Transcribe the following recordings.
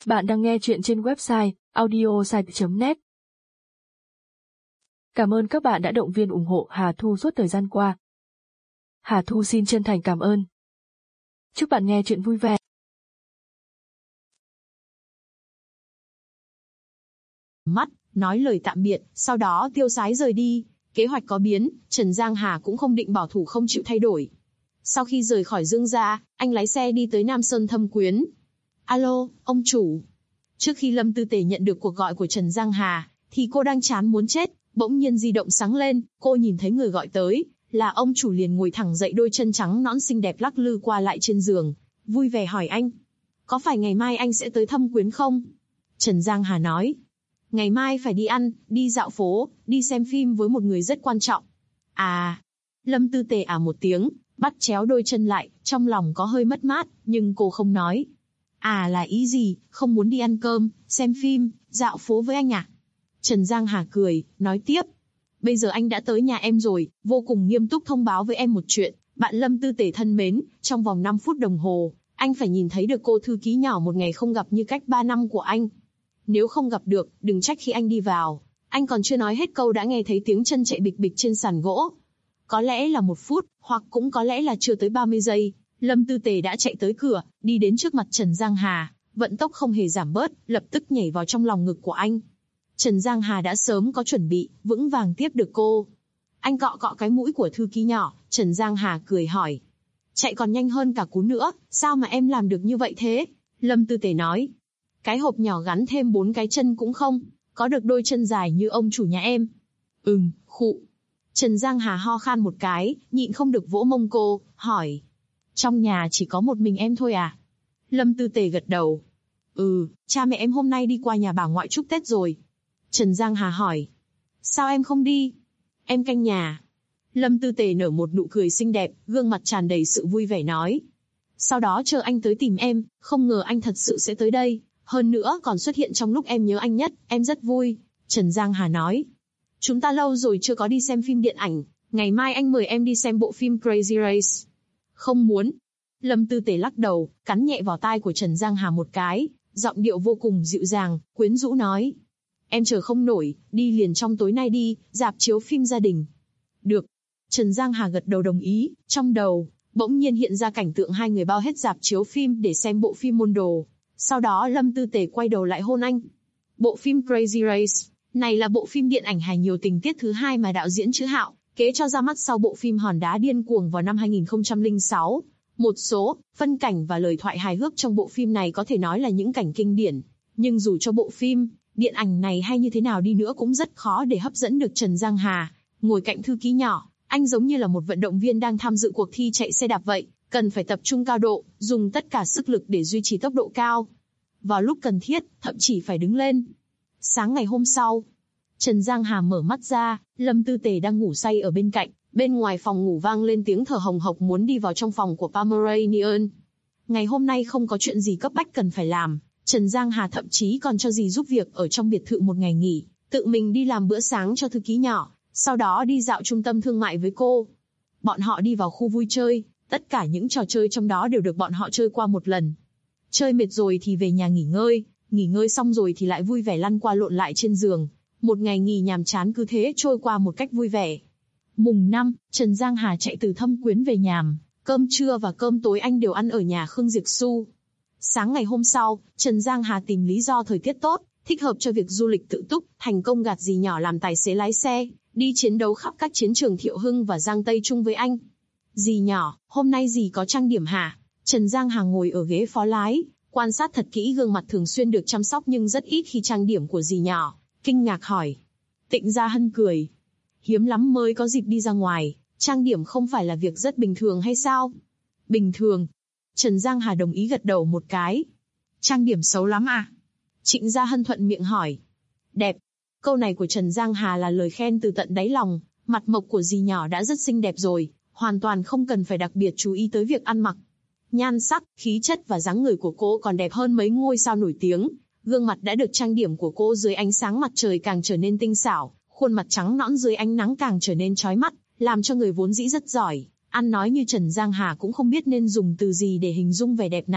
Bạn đang nghe chuyện trên website audiosite.net. Cảm ơn các bạn đã động viên ủng hộ Hà Thu suốt thời gian qua. Hà Thu xin chân thành cảm ơn. Chúc bạn nghe chuyện vui vẻ. Mắt, nói lời tạm biệt, sau đó tiêu sái rời đi. Kế hoạch có biến, Trần Giang Hà cũng không định bảo thủ không chịu thay đổi. Sau khi rời khỏi Dương gia, anh lái xe đi tới Nam Sơn thăm Quyến. Alo, ông chủ. Trước khi Lâm Tư Tề nhận được cuộc gọi của Trần Giang Hà, thì cô đang chán muốn chết, bỗng nhiên di động sáng lên, cô nhìn thấy người gọi tới, là ông chủ liền ngồi thẳng dậy, đôi chân trắng nõn xinh đẹp lắc lư qua lại trên giường, vui vẻ hỏi anh. Có phải ngày mai anh sẽ tới thăm Quyến không? Trần Giang Hà nói. Ngày mai phải đi ăn, đi dạo phố, đi xem phim với một người rất quan trọng. À. Lâm Tư Tề một tiếng, bắt chéo đôi chân lại, trong lòng có hơi mất mát, nhưng cô không nói. À là ý gì, không muốn đi ăn cơm, xem phim, dạo phố với anh à? Trần Giang Hà cười, nói tiếp. Bây giờ anh đã tới nhà em rồi, vô cùng nghiêm túc thông báo với em một chuyện. Bạn Lâm Tư Tề thân mến, trong vòng 5 phút đồng hồ, anh phải nhìn thấy được cô thư ký nhỏ một ngày không gặp như cách 3 năm của anh. Nếu không gặp được, đừng trách khi anh đi vào. Anh còn chưa nói hết câu đã nghe thấy tiếng chân chạy bịch bịch trên sàn gỗ. Có lẽ là 1 phút, hoặc cũng có lẽ là chưa tới 30 giây. Lâm Tư Tề đã chạy tới cửa, đi đến trước mặt Trần Giang Hà, vận tốc không hề giảm bớt, lập tức nhảy vào trong lòng ngực của anh. Trần Giang Hà đã sớm có chuẩn bị, vững vàng tiếp được cô. Anh cọ cọ cái mũi của thư ký nhỏ, Trần Giang Hà cười hỏi. Chạy còn nhanh hơn cả cú nữa, sao mà em làm được như vậy thế? Lâm Tư Tề nói. Cái hộp nhỏ gắn thêm 4 cái chân cũng không, có được đôi chân dài như ông chủ nhà em. Khụ. Trần Giang Hà ho khan một cái, nhịn không được vỗ mông cô, hỏi. Trong nhà chỉ có một mình em thôi à? Lâm Tư Tề gật đầu. Cha mẹ em hôm nay đi qua nhà bà ngoại chúc Tết rồi. Trần Giang Hà hỏi. Sao em không đi? Em canh nhà. Lâm Tư Tề nở một nụ cười xinh đẹp, gương mặt tràn đầy sự vui vẻ nói. Sau đó chờ anh tới tìm em, không ngờ anh thật sự sẽ tới đây. Hơn nữa còn xuất hiện trong lúc em nhớ anh nhất, em rất vui. Trần Giang Hà nói. Chúng ta lâu rồi chưa có đi xem phim điện ảnh, ngày mai anh mời em đi xem bộ phim Crazy Race. Không muốn. Lâm Tư Tề lắc đầu, cắn nhẹ vào tai của Trần Giang Hà một cái, giọng điệu vô cùng dịu dàng, quyến rũ nói. Em chờ không nổi, đi liền trong tối nay đi, rạp chiếu phim gia đình. Được. Trần Giang Hà gật đầu đồng ý, trong đầu, bỗng nhiên hiện ra cảnh tượng hai người bao hết rạp chiếu phim để xem bộ phim môn đồ. Sau đó Lâm Tư Tề quay đầu lại hôn anh. Bộ phim Crazy Race, này là bộ phim điện ảnh hài nhiều tình tiết thứ 2 mà đạo diễn Trữ Hạo kế cho ra mắt sau bộ phim Hòn đá điên cuồng vào năm 2006. Một số phân cảnh và lời thoại hài hước trong bộ phim này có thể nói là những cảnh kinh điển, nhưng dù cho bộ phim điện ảnh này hay như thế nào đi nữa cũng rất khó để hấp dẫn được Trần Giang Hà. Ngồi cạnh thư ký nhỏ, anh giống như là một vận động viên đang tham dự cuộc thi chạy xe đạp vậy, cần phải tập trung cao độ, dùng tất cả sức lực để duy trì tốc độ cao. Vào lúc cần thiết, thậm chí phải đứng lên. Sáng ngày hôm sau, Trần Giang Hà mở mắt ra, Lâm Tư Tề đang ngủ say ở bên cạnh. Bên ngoài phòng ngủ vang lên tiếng thở hồng hộc muốn đi vào trong phòng của Pomeranian. Ngày hôm nay không có chuyện gì cấp bách cần phải làm, Trần Giang Hà thậm chí còn cho dì giúp việc ở trong biệt thự một ngày nghỉ, tự mình đi làm bữa sáng cho thư ký nhỏ, sau đó đi dạo trung tâm thương mại với cô. Bọn họ đi vào khu vui chơi, tất cả những trò chơi trong đó đều được bọn họ chơi qua một lần. Chơi mệt rồi thì về nhà nghỉ ngơi xong rồi thì lại vui vẻ lăn qua lộn lại trên giường. Một ngày nghỉ nhàm chán cứ thế trôi qua một cách vui vẻ. Mùng 5, Trần Giang Hà chạy từ Thâm Quyến về nhàm, cơm trưa và cơm tối anh đều ăn ở nhà Khương Diệp Xu. Sáng ngày hôm sau, Trần Giang Hà tìm lý do thời tiết tốt, thích hợp cho việc du lịch tự túc, thành công gạt dì nhỏ làm tài xế lái xe, đi chiến đấu khắp các chiến trường Thiệu Hưng và Giang Tây chung với anh. Dì nhỏ, hôm nay dì có trang điểm hả? Trần Giang Hà ngồi ở ghế phó lái, quan sát thật kỹ gương mặt thường xuyên được chăm sóc nhưng rất ít khi trang điểm của dì nhỏ, kinh ngạc hỏi. Tịnh Gia Hân cười. Hiếm lắm mới có dịp đi ra ngoài, trang điểm không phải là việc rất bình thường hay sao? Bình thường. Trần Giang Hà đồng ý gật đầu một cái. Trang điểm xấu lắm à? Trịnh Gia Hân thuận miệng hỏi. Đẹp. Câu này của Trần Giang Hà là lời khen từ tận đáy lòng, mặt mộc của dì nhỏ đã rất xinh đẹp rồi, hoàn toàn không cần phải đặc biệt chú ý tới việc ăn mặc. Nhan sắc, khí chất và dáng người của cô còn đẹp hơn mấy ngôi sao nổi tiếng, gương mặt đã được trang điểm của cô dưới ánh sáng mặt trời càng trở nên tinh xảo, khuôn mặt trắng nõn dưới ánh nắng càng trở nên chói mắt, làm cho người vốn dĩ rất giỏi ăn nói như Trần Giang Hà cũng không biết nên dùng từ gì để hình dung vẻ đẹp này.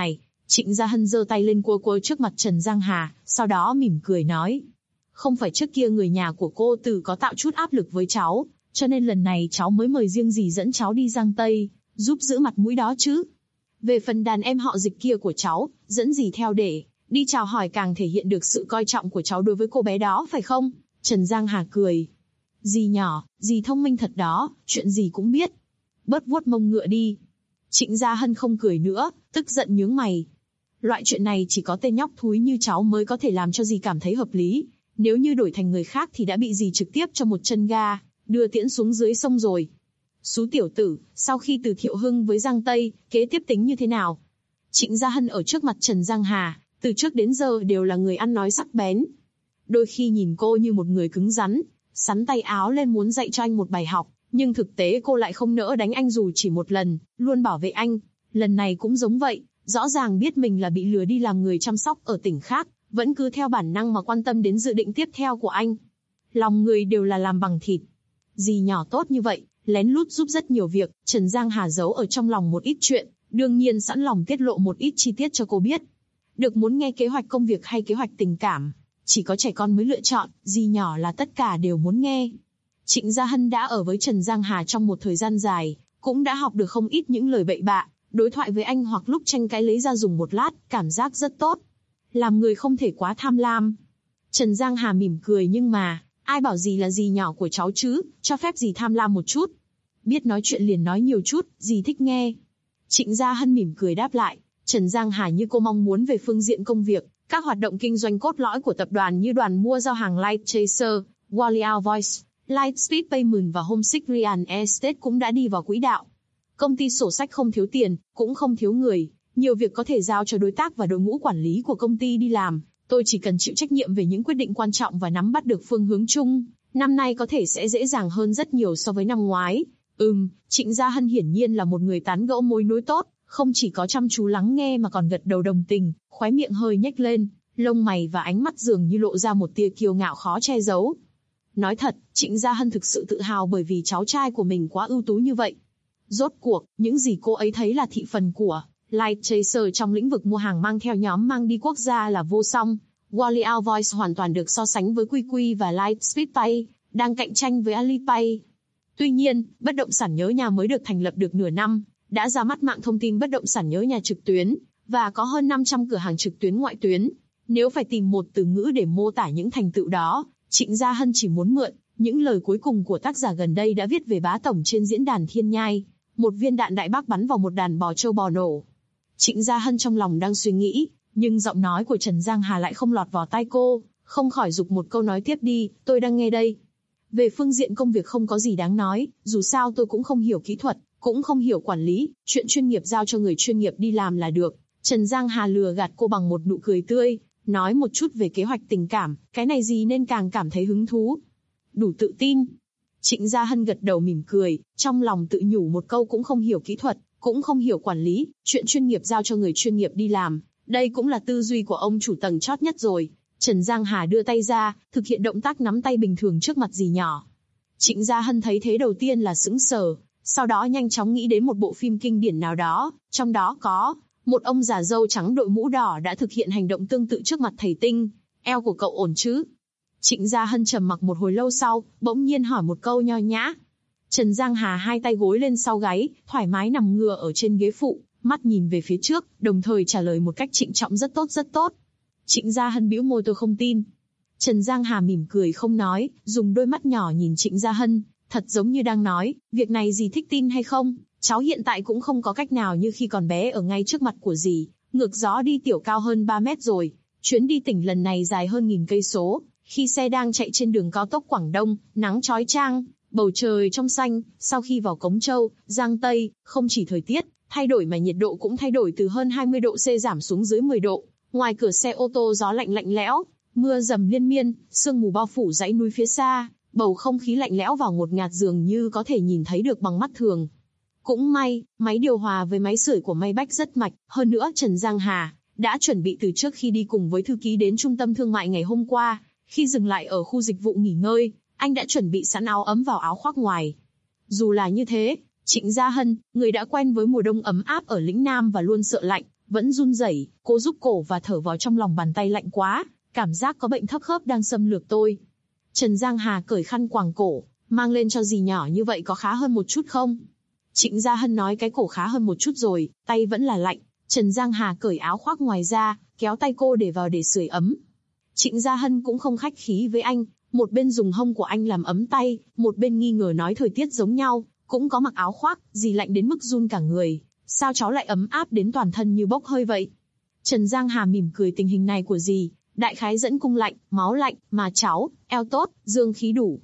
Trịnh Gia Hân giơ tay lên cua cua trước mặt Trần Giang Hà, sau đó mỉm cười nói. Không phải trước kia người nhà của cô Từ có tạo chút áp lực với cháu, cho nên lần này cháu mới mời riêng dì dẫn cháu đi Giang Tây, giúp giữ mặt mũi đó chứ. Về phần đàn em họ Dịch kia của cháu, dẫn dì theo để đi chào hỏi càng thể hiện được sự coi trọng của cháu đối với cô bé đó phải không? Trần Giang Hà cười. Dì nhỏ, dì thông minh thật đó, chuyện gì cũng biết. Bớt vuốt mông ngựa đi. Trịnh Gia Hân không cười nữa, tức giận nhướng mày. Loại chuyện này chỉ có tên nhóc thúi như cháu mới có thể làm cho dì cảm thấy hợp lý. Nếu như đổi thành người khác thì đã bị dì trực tiếp cho một chân ga, đưa tiễn xuống dưới sông rồi. Xú tiểu tử, sau khi từ Thiệu Hưng với Giang Tây, kế tiếp tính như thế nào? Trịnh Gia Hân ở trước mặt Trần Giang Hà, từ trước đến giờ đều là người ăn nói sắc bén. Đôi khi nhìn cô như một người cứng rắn, sắn tay áo lên muốn dạy cho anh một bài học, nhưng thực tế cô lại không nỡ đánh anh dù chỉ một lần, luôn bảo vệ anh. Lần này cũng giống vậy, rõ ràng biết mình là bị lừa đi làm người chăm sóc ở tỉnh khác, vẫn cứ theo bản năng mà quan tâm đến dự định tiếp theo của anh. Lòng người đều là làm bằng thịt. Dì nhỏ tốt như vậy, lén lút giúp rất nhiều việc, Trần Giang Hà giấu ở trong lòng một ít chuyện, đương nhiên sẵn lòng tiết lộ một ít chi tiết cho cô biết. Được muốn nghe kế hoạch công việc hay kế hoạch tình cảm, chỉ có trẻ con mới lựa chọn, dì nhỏ là tất cả đều muốn nghe. Trịnh Gia Hân đã ở với Trần Giang Hà trong một thời gian dài, cũng đã học được không ít những lời bậy bạ, đối thoại với anh hoặc lúc tranh cãi lấy ra dùng một lát, cảm giác rất tốt. Làm người không thể quá tham lam. Trần Giang Hà mỉm cười nhưng mà, ai bảo dì là dì nhỏ của cháu chứ, cho phép dì tham lam một chút. Biết nói chuyện liền nói nhiều chút, dì thích nghe. Trịnh Gia Hân mỉm cười đáp lại, Trần Giang Hà như cô mong muốn về phương diện công việc, các hoạt động kinh doanh cốt lõi của tập đoàn như đoàn mua giao hàng Light Chaser, Wally Voice, Lightspeed Payment và Homesick Real Estate cũng đã đi vào quỹ đạo. Công ty sổ sách không thiếu tiền, cũng không thiếu người, nhiều việc có thể giao cho đối tác và đội ngũ quản lý của công ty đi làm. Tôi chỉ cần chịu trách nhiệm về những quyết định quan trọng và nắm bắt được phương hướng chung. Năm nay có thể sẽ dễ dàng hơn rất nhiều so với năm ngoái. Trịnh Gia Hân hiển nhiên là một người tán gẫu mối nối tốt, không chỉ có chăm chú lắng nghe mà còn gật đầu đồng tình, khóe miệng hơi nhếch lên, lông mày và ánh mắt dường như lộ ra một tia kiêu ngạo khó che giấu. Nói thật, Trịnh Gia Hân thực sự tự hào bởi vì cháu trai của mình quá ưu tú như vậy. Rốt cuộc, những gì cô ấy thấy là thị phần của Light Chaser trong lĩnh vực mua hàng mang theo nhóm mang đi quốc gia là vô song. Wally Voice hoàn toàn được so sánh với QQ và Lightspeed Pay, đang cạnh tranh với Alipay. Tuy nhiên, bất động sản nhớ nhà mới được thành lập được nửa năm, đã ra mắt mạng thông tin bất động sản nhớ nhà trực tuyến, và có hơn 500 cửa hàng trực tuyến ngoại tuyến. Nếu phải tìm một từ ngữ để mô tả những thành tựu đó, Trịnh Gia Hân chỉ muốn mượn những lời cuối cùng của tác giả gần đây đã viết về bá tổng trên diễn đàn Thiên Nhai. Một viên đạn đại bác bắn vào một đàn bò trâu bò nổ. Trịnh Gia Hân trong lòng đang suy nghĩ, nhưng giọng nói của Trần Giang Hà lại không lọt vào tai cô, không khỏi giục một câu nói tiếp đi, tôi đang nghe đây. Về phương diện công việc không có gì đáng nói, dù sao tôi cũng không hiểu kỹ thuật, cũng không hiểu quản lý, chuyện chuyên nghiệp giao cho người chuyên nghiệp đi làm là được. Trần Giang Hà lừa gạt cô bằng một nụ cười tươi, nói một chút về kế hoạch tình cảm, cái này gì nên càng cảm thấy hứng thú. Đủ tự tin. Trịnh Gia Hân gật đầu mỉm cười, trong lòng tự nhủ một câu cũng không hiểu kỹ thuật, cũng không hiểu quản lý, chuyện chuyên nghiệp giao cho người chuyên nghiệp đi làm. Đây cũng là tư duy của ông chủ tầng chót nhất rồi. Trần Giang Hà đưa tay ra, thực hiện động tác nắm tay bình thường trước mặt dì nhỏ. Trịnh Gia Hân thấy thế đầu tiên là sững sờ, sau đó nhanh chóng nghĩ đến một bộ phim kinh điển nào đó, trong đó có một ông già râu trắng đội mũ đỏ đã thực hiện hành động tương tự trước mặt thầy Tinh. Eo của cậu ổn chứ? Trịnh Gia Hân trầm mặc một hồi lâu sau, bỗng nhiên hỏi một câu nho nhã. Trần Giang Hà hai tay gối lên sau gáy, thoải mái nằm ngửa ở trên ghế phụ, mắt nhìn về phía trước, đồng thời trả lời một cách trịnh trọng rất tốt rất tốt. Trịnh Gia Hân bĩu môi tôi không tin. Trần Giang Hà mỉm cười không nói, dùng đôi mắt nhỏ nhìn Trịnh Gia Hân, thật giống như đang nói, việc này dì thích tin hay không, cháu hiện tại cũng không có cách nào như khi còn bé ở ngay trước mặt của dì, ngược gió đi tiểu cao hơn 3 mét rồi, chuyến đi tỉnh lần này dài hơn 1000 cây số, khi xe đang chạy trên đường cao tốc Quảng Đông, nắng chói chang, bầu trời trong xanh, sau khi vào Cống Châu, Giang Tây, không chỉ thời tiết thay đổi mà nhiệt độ cũng thay đổi từ hơn 20 độ C giảm xuống dưới 10 độ. Ngoài cửa xe ô tô gió lạnh lạnh lẽo, mưa dầm liên miên, sương mù bao phủ dãy núi phía xa, bầu không khí lạnh lẽo và ngột ngạt dường như có thể nhìn thấy được bằng mắt thường. Cũng may, máy điều hòa với máy sưởi của Maybach rất mạch, hơn nữa Trần Giang Hà đã chuẩn bị từ trước khi đi cùng với thư ký đến trung tâm thương mại ngày hôm qua. Khi dừng lại ở khu dịch vụ nghỉ ngơi, anh đã chuẩn bị sẵn áo ấm vào áo khoác ngoài. Dù là như thế, Trịnh Gia Hân, người đã quen với mùa đông ấm áp ở lĩnh Nam và luôn sợ lạnh, vẫn run rẩy, cô rúc cổ và thở vào trong lòng bàn tay lạnh quá, cảm giác có bệnh thấp khớp đang xâm lược tôi. Trần Giang Hà cởi khăn quàng cổ, mang lên cho dì nhỏ như vậy có khá hơn một chút không? Trịnh Gia Hân nói cái cổ khá hơn một chút rồi, tay vẫn là lạnh. Trần Giang Hà cởi áo khoác ngoài ra, kéo tay cô để vào để sưởi ấm. Trịnh Gia Hân cũng không khách khí với anh, một bên dùng hông của anh làm ấm tay, một bên nghi ngờ nói thời tiết giống nhau, cũng có mặc áo khoác, dì lạnh đến mức run cả người, sao cháu lại ấm áp đến toàn thân như bốc hơi vậy? Trần Giang Hà mỉm cười tình hình này của dì, đại khái dẫn cung lạnh, máu lạnh, mà cháu, eo tốt, dương khí đủ.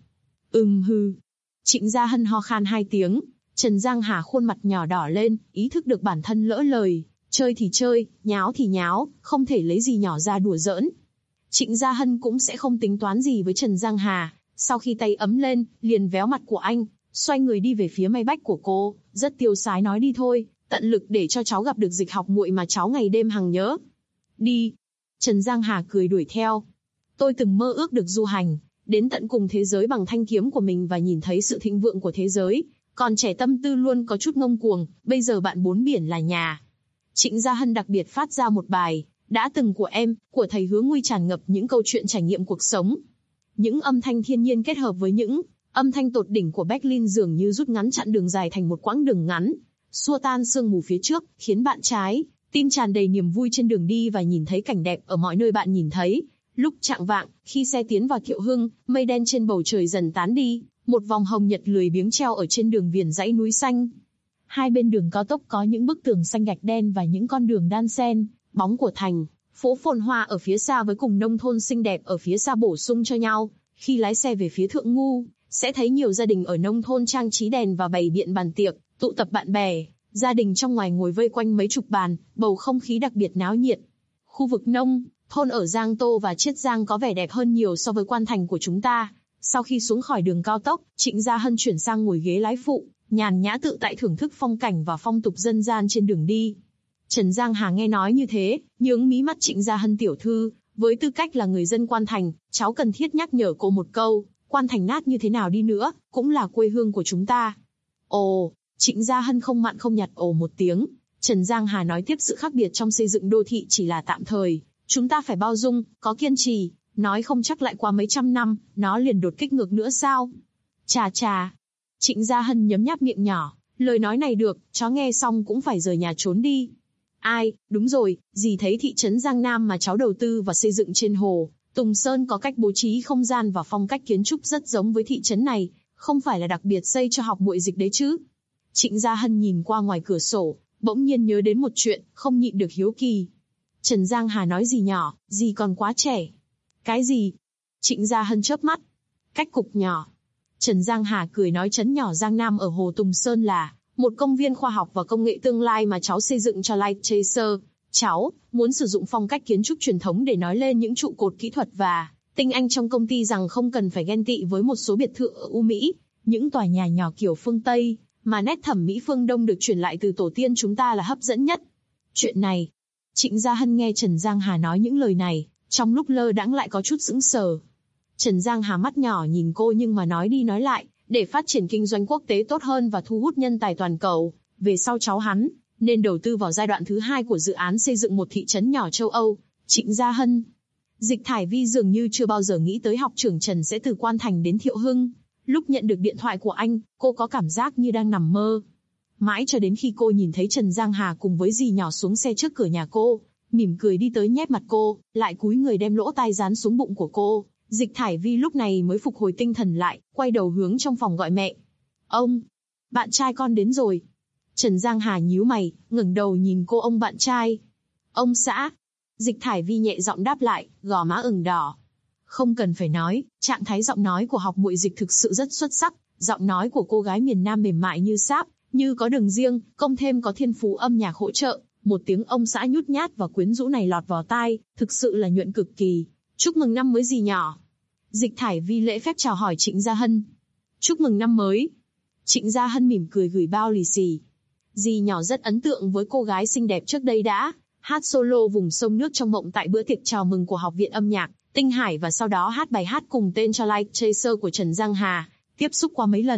Hư. Trịnh Gia Hân ho khan 2 tiếng, Trần Giang Hà khuôn mặt nhỏ đỏ lên, ý thức được bản thân lỡ lời, chơi thì chơi, nháo thì nháo, không thể lấy gì nhỏ ra đùa giỡn. Trịnh Gia Hân cũng sẽ không tính toán gì với Trần Giang Hà, sau khi tay ấm lên, liền véo mặt của anh, xoay người đi về phía may bách của cô, rất tiêu sái nói đi thôi, tận lực để cho cháu gặp được Dịch Học muội mà cháu ngày đêm hằng nhớ. Đi. Trần Giang Hà cười đuổi theo. Tôi từng mơ ước được du hành, đến tận cùng thế giới bằng thanh kiếm của mình và nhìn thấy sự thịnh vượng của thế giới, còn trẻ tâm tư luôn có chút ngông cuồng, bây giờ bạn bốn biển là nhà. Trịnh Gia Hân đặc biệt phát ra một bài, đã từng của em, của thầy Hứa Nguy tràn ngập những câu chuyện trải nghiệm cuộc sống. Những âm thanh thiên nhiên kết hợp với những âm thanh tột đỉnh của Berlin dường như rút ngắn chặng đường dài thành một quãng đường ngắn, xua tan sương mù phía trước, khiến bạn trái tim tràn đầy niềm vui trên đường đi và nhìn thấy cảnh đẹp ở mọi nơi bạn nhìn thấy. Lúc chạng vạng, khi xe tiến vào Thiệu Hưng, mây đen trên bầu trời dần tán đi, một vòng hồng nhật lười biếng treo ở trên đường viền dãy núi xanh. Hai bên đường cao tốc có những bức tường xanh gạch đen và những con đường đan xen, bóng của thành phố phồn hoa ở phía xa với cùng nông thôn xinh đẹp ở phía xa bổ sung cho nhau. Khi lái xe về phía Thượng Ngu, sẽ thấy nhiều gia đình ở nông thôn trang trí đèn và bày biện bàn tiệc, tụ tập bạn bè, gia đình trong ngoài ngồi vây quanh mấy chục bàn, bầu không khí đặc biệt náo nhiệt. Khu vực nông thôn ở Giang Tô và Chiết Giang có vẻ đẹp hơn nhiều so với Quan Thành của chúng ta. Sau khi xuống khỏi đường cao tốc, Trịnh Gia Hân chuyển sang ngồi ghế lái phụ, nhàn nhã tự tại thưởng thức phong cảnh và phong tục dân gian trên đường đi. Trần Giang Hà nghe nói như thế, nhướng mí mắt Trịnh Gia Hân tiểu thư, với tư cách là người dân Quan Thành, cháu cần thiết nhắc nhở cô một câu, Quan Thành nát như thế nào đi nữa, cũng là quê hương của chúng ta. Ồ, Trịnh Gia Hân không mặn không nhạt ồ một tiếng. Trần Giang Hà nói tiếp sự khác biệt trong xây dựng đô thị chỉ là tạm thời, chúng ta phải bao dung, có kiên trì, nói không chắc lại qua mấy trăm năm, nó liền đột kích ngược nữa sao? Chà chà. Trịnh Gia Hân nhấm nháp miệng nhỏ, lời nói này được, cháu nghe xong cũng phải rời nhà trốn đi. Ai, đúng rồi, dì thấy thị trấn Giang Nam mà cháu đầu tư và xây dựng trên hồ Tùng Sơn có cách bố trí không gian và phong cách kiến trúc rất giống với thị trấn này, không phải là đặc biệt xây cho học muội Dịch đấy chứ? Trịnh Gia Hân nhìn qua ngoài cửa sổ, bỗng nhiên nhớ đến một chuyện, không nhịn được hiếu kỳ. Trần Giang Hà nói gì nhỏ, dì còn quá trẻ. Cái gì? Trịnh Gia Hân chớp mắt. Cách cục nhỏ. Trần Giang Hà cười nói trấn nhỏ Giang Nam ở Hồ Tùng Sơn là một công viên khoa học và công nghệ tương lai mà cháu xây dựng cho Light Chaser. Cháu muốn sử dụng phong cách kiến trúc truyền thống để nói lên những trụ cột kỹ thuật và tinh anh trong công ty rằng không cần phải ghen tị với một số biệt thự ở U Mỹ, những tòa nhà nhỏ kiểu phương Tây, mà nét thẩm mỹ phương Đông được truyền lại từ tổ tiên chúng ta là hấp dẫn nhất. Chuyện này, Trịnh Gia Hân nghe Trần Giang Hà nói những lời này, trong lúc lơ đãng lại có chút sững sờ. Trần Giang Hà mắt nhỏ nhìn cô nhưng mà nói đi nói lại, để phát triển kinh doanh quốc tế tốt hơn và thu hút nhân tài toàn cầu, về sau cháu hắn nên đầu tư vào giai đoạn thứ 2 của dự án xây dựng một thị trấn nhỏ châu Âu. Trịnh Gia Hân. Dịch Thải Vi dường như chưa bao giờ nghĩ tới học trưởng Trần sẽ từ Quan Thành đến Thiệu Hưng. Lúc nhận được điện thoại của anh, cô có cảm giác như đang nằm mơ. Mãi cho đến khi cô nhìn thấy Trần Giang Hà cùng với dì nhỏ xuống xe trước cửa nhà cô, mỉm cười đi tới nhét mặt cô, lại cúi người đem lỗ tai dán xuống bụng của cô. Dịch Thải Vi lúc này mới phục hồi tinh thần lại, quay đầu hướng trong phòng gọi mẹ. Ông, bạn trai con đến rồi. Trần Giang Hà nhíu mày, ngẩng đầu nhìn cô ông bạn trai. Ông xã. Dịch Thải Vi nhẹ giọng đáp lại, gò má ửng đỏ. Không cần phải nói, trạng thái giọng nói của học muội Dịch thực sự rất xuất sắc. Giọng nói của cô gái miền Nam mềm mại như sáp, như có đường riêng, công thêm có thiên phú âm nhạc hỗ trợ. Một tiếng ông xã nhút nhát và quyến rũ này lọt vào tai, thực sự là nhuận cực kỳ. Chúc mừng năm mới dì nhỏ. Dịch Thải Vi lễ phép chào hỏi Trịnh Gia Hân. Chúc mừng năm mới. Trịnh Gia Hân mỉm cười gửi bao lì xì. Dì nhỏ rất ấn tượng với cô gái xinh đẹp trước đây đã hát solo vùng sông nước trong mộng tại bữa tiệc chào mừng của Học viện âm nhạc Tinh Hải và sau đó hát bài hát cùng tên cho Light Chaser của Trần Giang Hà. Tiếp xúc qua mấy lần,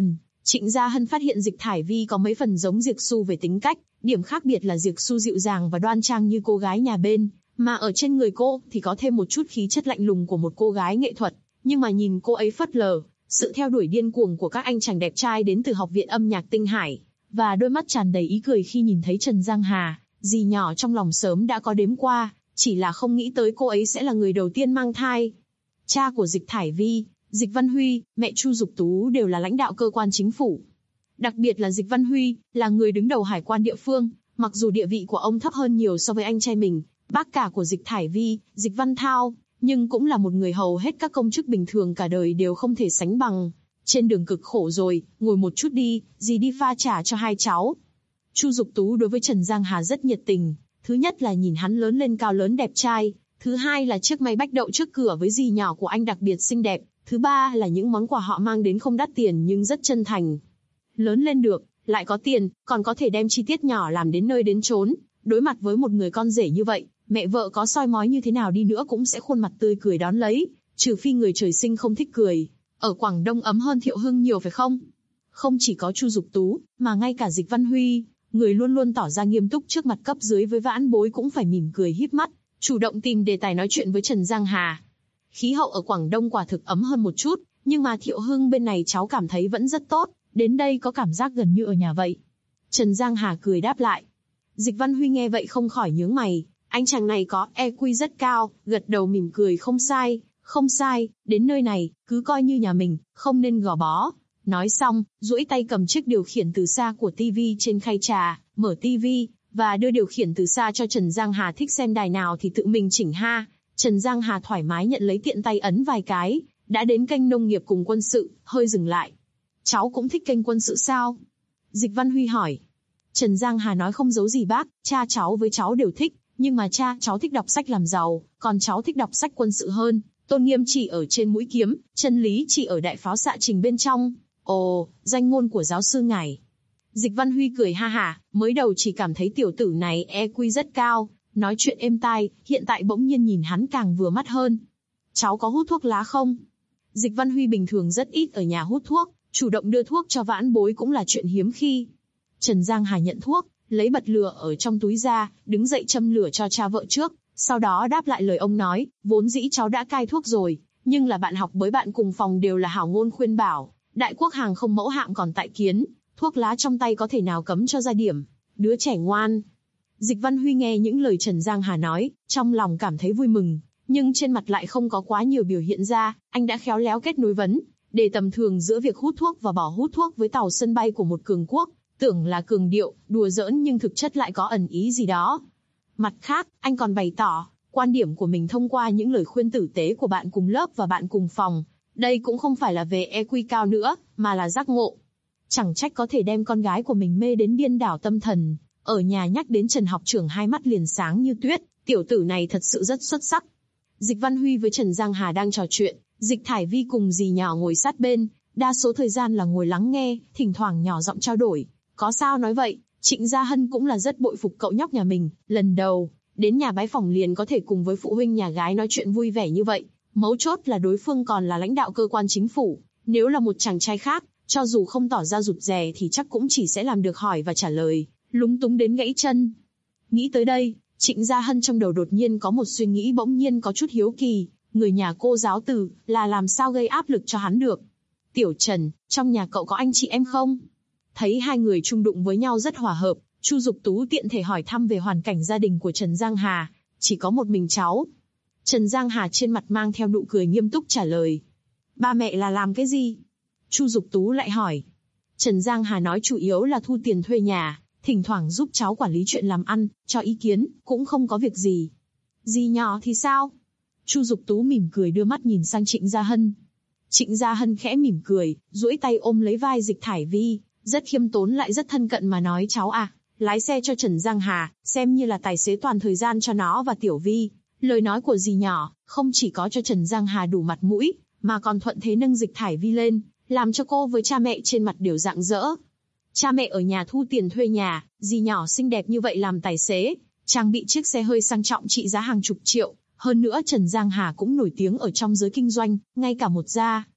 Trịnh Gia Hân phát hiện Dịch Thải Vi có mấy phần giống Diệp Xu về tính cách, điểm khác biệt là Diệp Xu dịu dàng và đoan trang như cô gái nhà bên, mà ở trên người cô thì có thêm một chút khí chất lạnh lùng của một cô gái nghệ thuật, nhưng mà nhìn cô ấy phớt lờ sự theo đuổi điên cuồng của các anh chàng đẹp trai đến từ Học viện Âm nhạc Tinh Hải, và đôi mắt tràn đầy ý cười khi nhìn thấy Trần Giang Hà. Dì nhỏ trong lòng sớm đã có đếm qua, chỉ là không nghĩ tới cô ấy sẽ là người đầu tiên mang thai. Cha của Dịch Thải Vi, Dịch Văn Huy, mẹ Chu Dục Tú đều là lãnh đạo cơ quan chính phủ. Đặc biệt là Dịch Văn Huy, là người đứng đầu hải quan địa phương, mặc dù địa vị của ông thấp hơn nhiều so với anh trai mình, bác cả của Dịch Thải Vi, Dịch Văn Thao, nhưng cũng là một người hầu hết các công chức bình thường cả đời đều không thể sánh bằng. Trên đường cực khổ rồi, ngồi một chút đi, dì đi pha trà cho hai cháu. Chu Dục Tú đối với Trần Giang Hà rất nhiệt tình, thứ nhất là nhìn hắn lớn lên cao lớn đẹp trai, thứ hai là chiếc máy bách đậu trước cửa với dì nhỏ của anh đặc biệt xinh đẹp, thứ ba là những món quà họ mang đến không đắt tiền nhưng rất chân thành. Lớn lên được, lại có tiền, còn có thể đem chi tiết nhỏ làm đến nơi đến chốn, đối mặt với một người con rể như vậy, mẹ vợ có soi mói như thế nào đi nữa cũng sẽ khuôn mặt tươi cười đón lấy, trừ phi người trời sinh không thích cười. Ở Quảng Đông ấm hơn Thiệu Hưng nhiều phải không? Không chỉ có Chu Dục Tú, mà ngay cả Dịch Văn Huy, người luôn luôn tỏ ra nghiêm túc trước mặt cấp dưới với vãn bối cũng phải mỉm cười híp mắt, chủ động tìm đề tài nói chuyện với Trần Giang Hà. Khí hậu ở Quảng Đông quả thực ấm hơn một chút, nhưng mà Thiệu Hưng bên này cháu cảm thấy vẫn rất tốt, đến đây có cảm giác gần như ở nhà vậy. Trần Giang Hà cười đáp lại. Dịch Văn Huy nghe vậy không khỏi nhướng mày, anh chàng này có EQ rất cao, gật đầu mỉm cười không sai, đến nơi này, cứ coi như nhà mình, không nên gò bó. Nói xong, duỗi tay cầm chiếc điều khiển từ xa của TV trên khay trà, mở TV, và đưa điều khiển từ xa cho Trần Giang Hà, thích xem đài nào thì tự mình chỉnh ha. Trần Giang Hà thoải mái nhận lấy, tiện tay ấn vài cái, đã đến kênh nông nghiệp cùng quân sự, hơi dừng lại. Cháu cũng thích kênh quân sự sao? Dịch Văn Huy hỏi. Trần Giang Hà nói không giấu gì bác, cha cháu với cháu đều thích, nhưng mà cha cháu thích đọc sách làm giàu, còn cháu thích đọc sách quân sự hơn. Tôn nghiêm chỉ ở trên mũi kiếm, chân lý chỉ ở đại pháo xạ trình bên trong. Ồ, danh ngôn của giáo sư ngài. Dịch Văn Huy cười ha hả, mới đầu chỉ cảm thấy tiểu tử này EQ rất cao, nói chuyện êm tai, hiện tại bỗng nhiên nhìn hắn càng vừa mắt hơn. Cháu có hút thuốc lá không? Dịch Văn Huy bình thường rất ít ở nhà hút thuốc, chủ động đưa thuốc cho vãn bối cũng là chuyện hiếm khi. Trần Giang Hà nhận thuốc, lấy bật lửa ở trong túi ra, đứng dậy châm lửa cho cha vợ trước, sau đó đáp lại lời ông nói, vốn dĩ cháu đã cai thuốc rồi, nhưng là bạn học với bạn cùng phòng đều là hảo ngôn khuyên bảo, đại quốc hàng không mẫu hạm còn tại kiến, thuốc lá trong tay có thể nào cấm cho ra điểm, đứa trẻ ngoan. Dịch Văn Huy nghe những lời Trần Giang Hà nói, trong lòng cảm thấy vui mừng, nhưng trên mặt lại không có quá nhiều biểu hiện ra, anh đã khéo léo kết nối vấn đề tầm thường giữa việc hút thuốc và bỏ hút thuốc với tàu sân bay của một cường quốc, tưởng là cường điệu, đùa giỡn nhưng thực chất lại có ẩn ý gì đó. Mặt khác, anh còn bày tỏ quan điểm của mình thông qua những lời khuyên tử tế của bạn cùng lớp và bạn cùng phòng. Đây cũng không phải là về EQ cao nữa, mà là giác ngộ. Chẳng trách có thể đem con gái của mình mê đến điên đảo tâm thần. Ở nhà nhắc đến Trần học trưởng hai mắt liền sáng như tuyết, tiểu tử này thật sự rất xuất sắc. Dịch Văn Huy với Trần Giang Hà đang trò chuyện, Dịch Thải Vi cùng dì nhỏ ngồi sát bên, đa số thời gian là ngồi lắng nghe, thỉnh thoảng nhỏ giọng trao đổi. Có sao nói vậy, Trịnh Gia Hân cũng là rất bội phục cậu nhóc nhà mình, lần đầu đến nhà bái phỏng liền có thể cùng với phụ huynh nhà gái nói chuyện vui vẻ như vậy. Mấu chốt là đối phương còn là lãnh đạo cơ quan chính phủ, nếu là một chàng trai khác, cho dù không tỏ ra rụt rè thì chắc cũng chỉ sẽ làm được hỏi và trả lời, lúng túng đến gãy chân. Nghĩ tới đây, Trịnh Gia Hân trong đầu đột nhiên có một suy nghĩ, bỗng nhiên có chút hiếu kỳ, người nhà cô giáo từ là làm sao gây áp lực cho hắn được. Tiểu Trần, trong nhà cậu có anh chị em không? Thấy hai người chung đụng với nhau rất hòa hợp, Chu Dục Tú tiện thể hỏi thăm về hoàn cảnh gia đình của Trần Giang Hà, chỉ có một mình cháu. Trần Giang Hà trên mặt mang theo nụ cười nghiêm túc trả lời. Ba mẹ là làm cái gì? Chu Dục Tú lại hỏi. Trần Giang Hà nói chủ yếu là thu tiền thuê nhà, thỉnh thoảng giúp cháu quản lý chuyện làm ăn, cho ý kiến, cũng không có việc gì. Dì nhỏ thì sao? Chu Dục Tú mỉm cười đưa mắt nhìn sang Trịnh Gia Hân. Trịnh Gia Hân khẽ mỉm cười, duỗi tay ôm lấy vai Dịch Thải Vi, rất khiêm tốn lại rất thân cận mà nói, cháu à, lái xe cho Trần Giang Hà, xem như là tài xế toàn thời gian cho nó và Tiểu Vi. Lời nói của dì nhỏ, không chỉ có cho Trần Giang Hà đủ mặt mũi, mà còn thuận thế nâng Dịch Thải Vi lên, làm cho cô với cha mẹ trên mặt đều rạng rỡ. Cha mẹ ở nhà thu tiền thuê nhà, dì nhỏ xinh đẹp như vậy làm tài xế, trang bị chiếc xe hơi sang trọng trị giá hàng chục triệu. Hơn nữa Trần Giang Hà cũng nổi tiếng ở trong giới kinh doanh, ngay cả một gia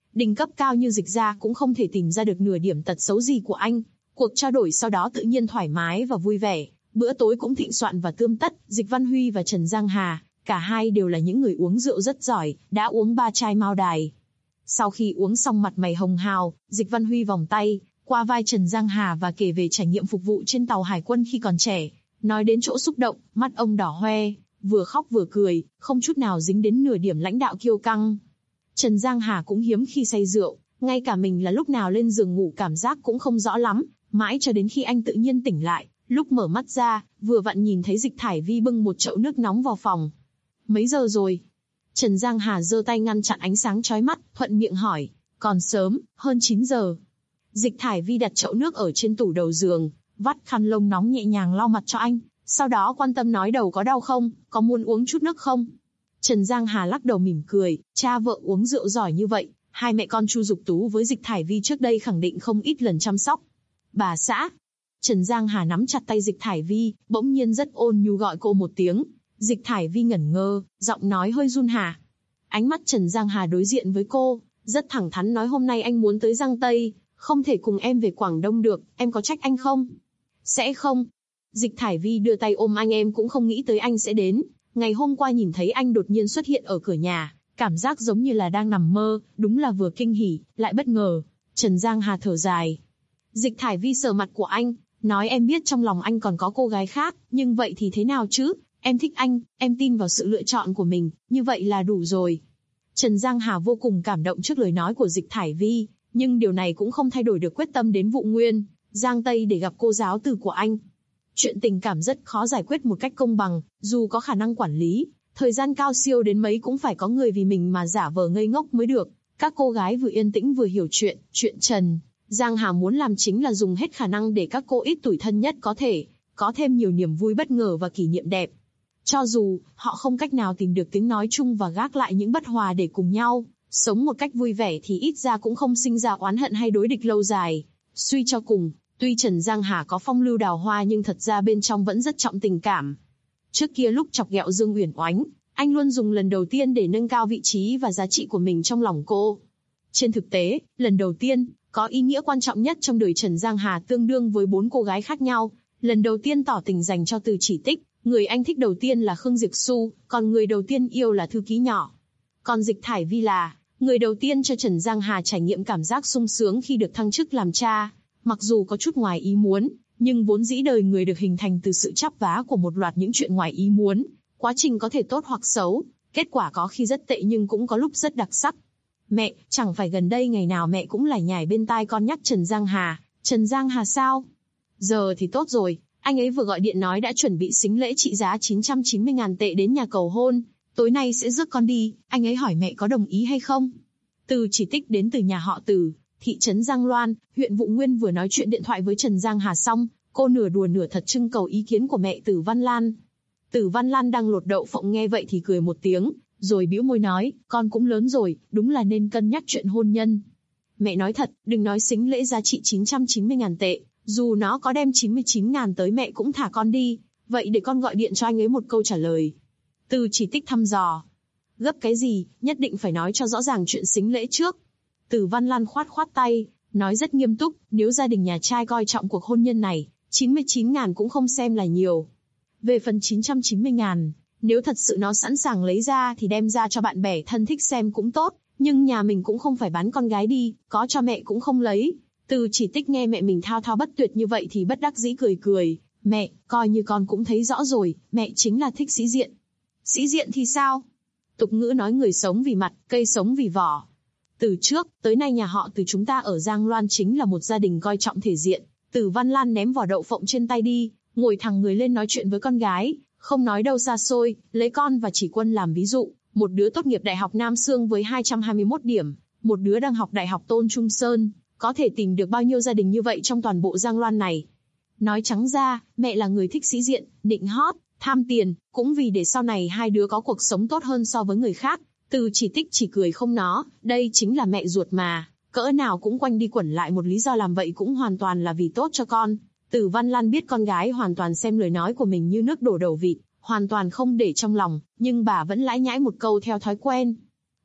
Đỉnh cấp cao như Dịch gia cũng không thể tìm ra được nửa điểm tật xấu gì của anh. Cuộc trao đổi sau đó tự nhiên thoải mái và vui vẻ, bữa tối cũng thịnh soạn và tươm tất. Dịch Văn Huy và Trần Giang Hà, cả hai đều là những người uống rượu rất giỏi, đã uống 3 chai Mao Đài. Sau khi uống xong mặt mày hồng hào, Dịch Văn Huy vòng tay qua vai Trần Giang Hà và kể về trải nghiệm phục vụ trên tàu hải quân khi còn trẻ. Nói đến chỗ xúc động, mắt ông đỏ hoe, vừa khóc vừa cười, không chút nào dính đến nửa điểm lãnh đạo kiêu căng. Trần Giang Hà cũng hiếm khi say rượu, ngay cả mình là lúc nào lên giường ngủ cảm giác cũng không rõ lắm, mãi cho đến khi anh tự nhiên tỉnh lại, lúc mở mắt ra, vừa vặn nhìn thấy Dịch Thải Vi bưng một chậu nước nóng vào phòng. Mấy giờ rồi? Trần Giang Hà giơ tay ngăn chặn ánh sáng chói mắt, thuận miệng hỏi. Còn sớm, hơn 9 giờ. Dịch Thải Vi đặt chậu nước ở trên tủ đầu giường, vắt khăn lông nóng nhẹ nhàng lau mặt cho anh, sau đó quan tâm nói đầu có đau không, có muốn uống chút nước không? Trần Giang Hà lắc đầu mỉm cười, cha vợ uống rượu giỏi như vậy, hai mẹ con Chu Dục Tú với Dịch Thải Vi trước đây khẳng định không ít lần chăm sóc. Bà xã. Trần Giang Hà nắm chặt tay Dịch Thải Vi, bỗng nhiên rất ôn nhu gọi cô một tiếng. Dịch Thải Vi ngẩn ngơ, giọng nói hơi run rả. Ánh mắt Trần Giang Hà đối diện với cô, rất thẳng thắn nói hôm nay anh muốn tới Giang Tây, không thể cùng em về Quảng Đông được, em có trách anh không? Sẽ không. Dịch Thải Vi đưa tay ôm anh, em cũng không nghĩ tới anh sẽ đến. Ngày hôm qua nhìn thấy anh đột nhiên xuất hiện ở cửa nhà, cảm giác giống như là đang nằm mơ, đúng là vừa kinh hỉ, lại bất ngờ. Trần Giang Hà thở dài. Dịch Thải Vi sờ mặt của anh, nói em biết trong lòng anh còn có cô gái khác, nhưng vậy thì thế nào chứ? Em thích anh, em tin vào sự lựa chọn của mình, như vậy là đủ rồi. Trần Giang Hà vô cùng cảm động trước lời nói của Dịch Thải Vi, nhưng điều này cũng không thay đổi được quyết tâm đến Vụ Nguyên, Giang Tây để gặp cô giáo từ của anh. Chuyện tình cảm rất khó giải quyết một cách công bằng, dù có khả năng quản lý, thời gian cao siêu đến mấy cũng phải có người vì mình mà giả vờ ngây ngốc mới được. Các cô gái vừa yên tĩnh vừa hiểu chuyện Trần Giang Hà muốn làm chính là dùng hết khả năng để các cô ít tủi thân nhất có thể, có thêm nhiều niềm vui bất ngờ và kỷ niệm đẹp. Cho dù họ không cách nào tìm được tiếng nói chung và gác lại những bất hòa để cùng nhau sống một cách vui vẻ thì ít ra cũng không sinh ra oán hận hay đối địch lâu dài. Suy cho cùng, tuy Trần Giang Hà có phong lưu đào hoa nhưng thật ra bên trong vẫn rất trọng tình cảm. Trước kia lúc chọc ghẹo Dương Uyển Oánh, anh luôn dùng lần đầu tiên để nâng cao vị trí và giá trị của mình trong lòng cô. Trên thực tế, lần đầu tiên có ý nghĩa quan trọng nhất trong đời Trần Giang Hà tương đương với 4 cô gái khác nhau. Lần đầu tiên tỏ tình dành cho Từ Chỉ Tích, người anh thích đầu tiên là Khương Diệp Xu, còn người đầu tiên yêu là thư ký nhỏ. Còn Dịch Thải Vi là người đầu tiên cho Trần Giang Hà trải nghiệm cảm giác sung sướng khi được thăng chức làm cha. Mặc dù có chút ngoài ý muốn, nhưng vốn dĩ đời người được hình thành từ sự chắp vá của một loạt những chuyện ngoài ý muốn. Quá trình có thể tốt hoặc xấu, kết quả có khi rất tệ nhưng cũng có lúc rất đặc sắc. Mẹ, chẳng phải gần đây ngày nào mẹ cũng lải nhải bên tai con nhắc Trần Giang Hà. Trần Giang Hà sao? Giờ thì tốt rồi, anh ấy vừa gọi điện nói đã chuẩn bị sính lễ trị giá 990.000 tệ đến nhà cầu hôn. Tối nay sẽ rước con đi, anh ấy hỏi mẹ có đồng ý hay không? Từ Chỉ Tích đến từ nhà họ Từ, thị trấn Giang Loan, huyện Vụ Nguyên vừa nói chuyện điện thoại với Trần Giang Hà xong, cô nửa đùa nửa thật trưng cầu ý kiến của mẹ Từ Văn Lan. Từ Văn Lan đang lột đậu phộng nghe vậy thì cười một tiếng, rồi bĩu môi nói, con cũng lớn rồi, đúng là nên cân nhắc chuyện hôn nhân. Mẹ nói thật, đừng nói sính lễ giá trị 990.000 tệ, dù nó có đem 99.000 tới mẹ cũng thả con đi, vậy để con gọi điện cho anh ấy một câu trả lời. Từ Chỉ Tích thăm dò. Gấp cái gì, nhất định phải nói cho rõ ràng chuyện sính lễ trước. Từ Văn Lan khoát tay, nói rất nghiêm túc, nếu gia đình nhà trai coi trọng cuộc hôn nhân này, 99.000 cũng không xem là nhiều. Về phần 990.000, nếu thật sự nó sẵn sàng lấy ra thì đem ra cho bạn bè thân thích xem cũng tốt, nhưng nhà mình cũng không phải bán con gái đi, có cho mẹ cũng không lấy. Từ Chỉ Tích nghe mẹ mình thao thao bất tuyệt như vậy thì bất đắc dĩ cười, mẹ, coi như con cũng thấy rõ rồi, mẹ chính là thích sĩ diện. Sĩ diện thì sao? Tục ngữ nói người sống vì mặt, cây sống vì vỏ. Từ trước, tới nay nhà họ Từ chúng ta ở Giang Loan chính là một gia đình coi trọng thể diện. Từ Văn Lan ném vỏ đậu phộng trên tay đi, ngồi thẳng người lên nói chuyện với con gái, không nói đâu xa xôi, lấy con và Chỉ Quân làm ví dụ, một đứa tốt nghiệp Đại học Nam Xương với 221 điểm, một đứa đang học Đại học Tôn Trung Sơn, có thể tìm được bao nhiêu gia đình như vậy trong toàn bộ Giang Loan này. Nói trắng ra, mẹ là người thích sĩ diện, nịnh hót, tham tiền, cũng vì để sau này hai đứa có cuộc sống tốt hơn so với người khác. Từ Chỉ Tích chỉ cười không nó, đây chính là mẹ ruột mà, cỡ nào cũng quanh đi quẩn lại một lý do làm vậy cũng hoàn toàn là vì tốt cho con. Từ Văn Lan biết con gái hoàn toàn xem lời nói của mình như nước đổ đầu vịt, hoàn toàn không để trong lòng, nhưng bà vẫn lãi nhãi một câu theo thói quen.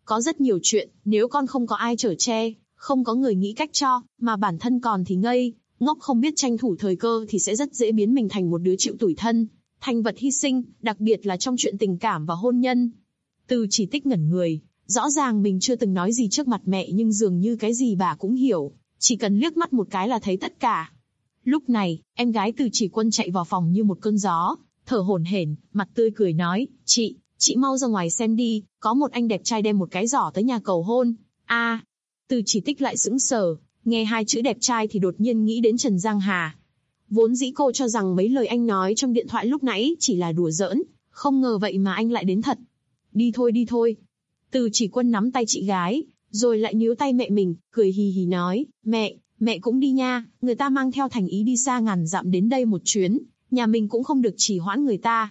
Có rất nhiều chuyện, nếu con không có ai chở che, không có người nghĩ cách cho, mà bản thân còn thì ngây, ngốc không biết tranh thủ thời cơ thì sẽ rất dễ biến mình thành một đứa chịu tủi thân, thành vật hy sinh, đặc biệt là trong chuyện tình cảm và hôn nhân. Từ Chỉ Tích ngẩn người, rõ ràng mình chưa từng nói gì trước mặt mẹ nhưng dường như cái gì bà cũng hiểu, chỉ cần liếc mắt một cái là thấy tất cả. Lúc này, em gái Từ Chỉ Quân chạy vào phòng như một cơn gió, thở hổn hển, mặt tươi cười nói, chị mau ra ngoài xem đi, có một anh đẹp trai đem một cái giỏ tới nhà cầu hôn. Từ Chỉ Tích lại sững sờ, nghe hai chữ đẹp trai thì đột nhiên nghĩ đến Trần Giang Hà. Vốn dĩ cô cho rằng mấy lời anh nói trong điện thoại lúc nãy chỉ là đùa giỡn, không ngờ vậy mà anh lại đến thật. Đi thôi. Từ Chỉ Quân nắm tay chị gái, rồi lại níu tay mẹ mình, cười hì hì nói, mẹ cũng đi nha, người ta mang theo thành ý đi xa ngàn dặm đến đây một chuyến, nhà mình cũng không được trì hoãn người ta.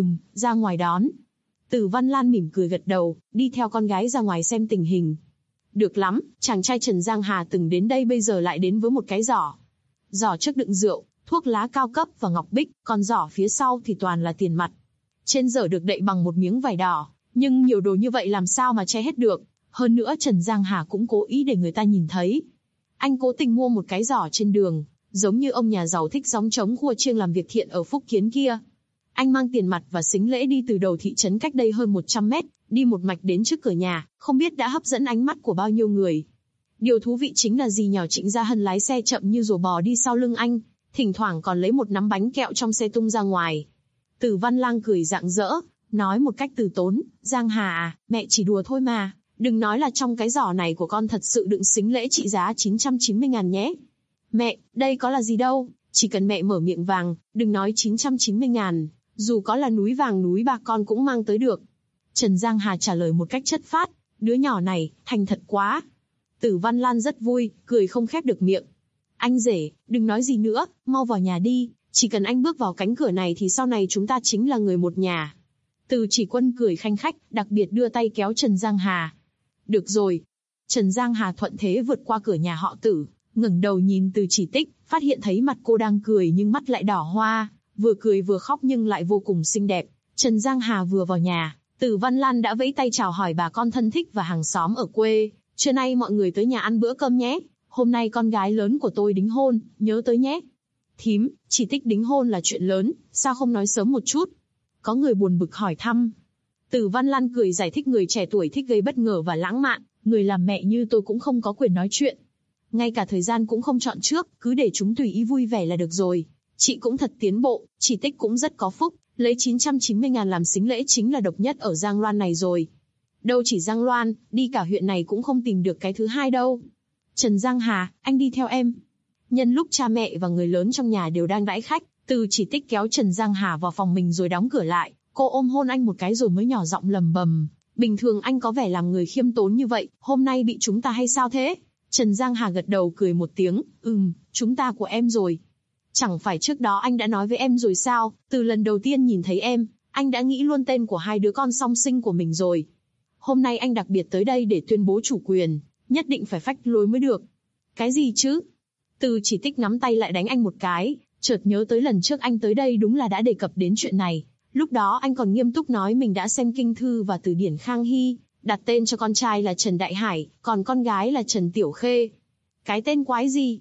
Ra ngoài đón. Từ Văn Lan mỉm cười gật đầu, đi theo con gái ra ngoài xem tình hình. Được lắm, chàng trai Trần Giang Hà từng đến đây bây giờ lại đến với một cái giỏ. Giỏ trước đựng rượu, thuốc lá cao cấp và ngọc bích, còn giỏ phía sau thì toàn là tiền mặt. Trên giỏ được đậy bằng một miếng vải đỏ, nhưng nhiều đồ như vậy làm sao mà che hết được. Hơn nữa Trần Giang Hà cũng cố ý để người ta nhìn thấy. Anh cố tình mua một cái giỏ trên đường, giống như ông nhà giàu thích gióng trống khua chiêng làm việc thiện ở Phúc Kiến kia. Anh mang tiền mặt và sính lễ đi từ đầu thị trấn cách đây hơn 100 mét, đi một mạch đến trước cửa nhà, không biết đã hấp dẫn ánh mắt của bao nhiêu người. Điều thú vị chính là dì nhỏ Trịnh Gia Hân lái xe chậm như rùa bò đi sau lưng anh, thỉnh thoảng còn lấy một nắm bánh kẹo trong xe tung ra ngoài. Từ Văn Lang cười rạng rỡ, nói một cách từ tốn, Giang Hà à, mẹ chỉ đùa thôi mà, đừng nói là trong cái giỏ này của con thật sự đựng sính lễ trị giá 990.000 nhé. Mẹ, đây có là gì đâu, chỉ cần mẹ mở miệng vàng, đừng nói 990.000, dù có là núi vàng núi bạc con cũng mang tới được. Trần Giang Hà trả lời một cách chất phát, đứa nhỏ này, thành thật quá. Tử Văn Lan rất vui, cười không khép được miệng. Anh rể, đừng nói gì nữa, mau vào nhà đi, chỉ cần anh bước vào cánh cửa này thì sau này chúng ta chính là người một nhà. Từ Chỉ Quân cười khanh khách, đặc biệt đưa tay kéo Trần Giang Hà. Được rồi. Trần Giang Hà thuận thế vượt qua cửa nhà họ Tử, ngẩng đầu nhìn Từ Chỉ Tích, phát hiện thấy mặt cô đang cười nhưng mắt lại đỏ hoa, vừa cười vừa khóc nhưng lại vô cùng xinh đẹp. Trần Giang Hà vừa vào nhà, Tử Văn Lan đã vẫy tay chào hỏi bà con thân thích và hàng xóm ở quê. Trưa nay mọi người tới nhà ăn bữa cơm nhé. Hôm nay con gái lớn của tôi đính hôn, nhớ tới nhé. Thím, Chỉ Tích đính hôn là chuyện lớn, sao không nói sớm một chút? Có người buồn bực hỏi thăm. Tử Văn Lan cười giải thích người trẻ tuổi thích gây bất ngờ và lãng mạn, người làm mẹ như tôi cũng không có quyền nói chuyện. Ngay cả thời gian cũng không chọn trước, cứ để chúng tùy ý vui vẻ là được rồi. Chị cũng thật tiến bộ, Chỉ Tích cũng rất có phúc, lấy 990.000 làm sính lễ chính là độc nhất ở Giang Loan này rồi. Đâu chỉ Giang Loan, đi cả huyện này cũng không tìm được cái thứ hai đâu. Trần Giang Hà, anh đi theo em. Nhân lúc cha mẹ và người lớn trong nhà đều đang đãi khách, Từ Chỉ Tích kéo Trần Giang Hà vào phòng mình rồi đóng cửa lại. Cô ôm hôn anh một cái rồi mới nhỏ giọng lầm bầm. Bình thường anh có vẻ làm người khiêm tốn như vậy, hôm nay bị chúng ta hay sao thế? Trần Giang Hà gật đầu cười một tiếng, chúng ta của em rồi. Chẳng phải trước đó anh đã nói với em rồi sao, từ lần đầu tiên nhìn thấy em, anh đã nghĩ luôn tên của hai đứa con song sinh của mình rồi. Hôm nay anh đặc biệt tới đây để tuyên bố chủ quyền, nhất định phải phách lối mới được. Cái gì chứ? Từ Chỉ Tích nắm tay lại đánh anh một cái, chợt nhớ tới lần trước anh tới đây đúng là đã đề cập đến chuyện này. Lúc đó anh còn nghiêm túc nói mình đã xem kinh thư và từ điển Khang Hy, đặt tên cho con trai là Trần Đại Hải, còn con gái là Trần Tiểu Khê. Cái tên quái gì?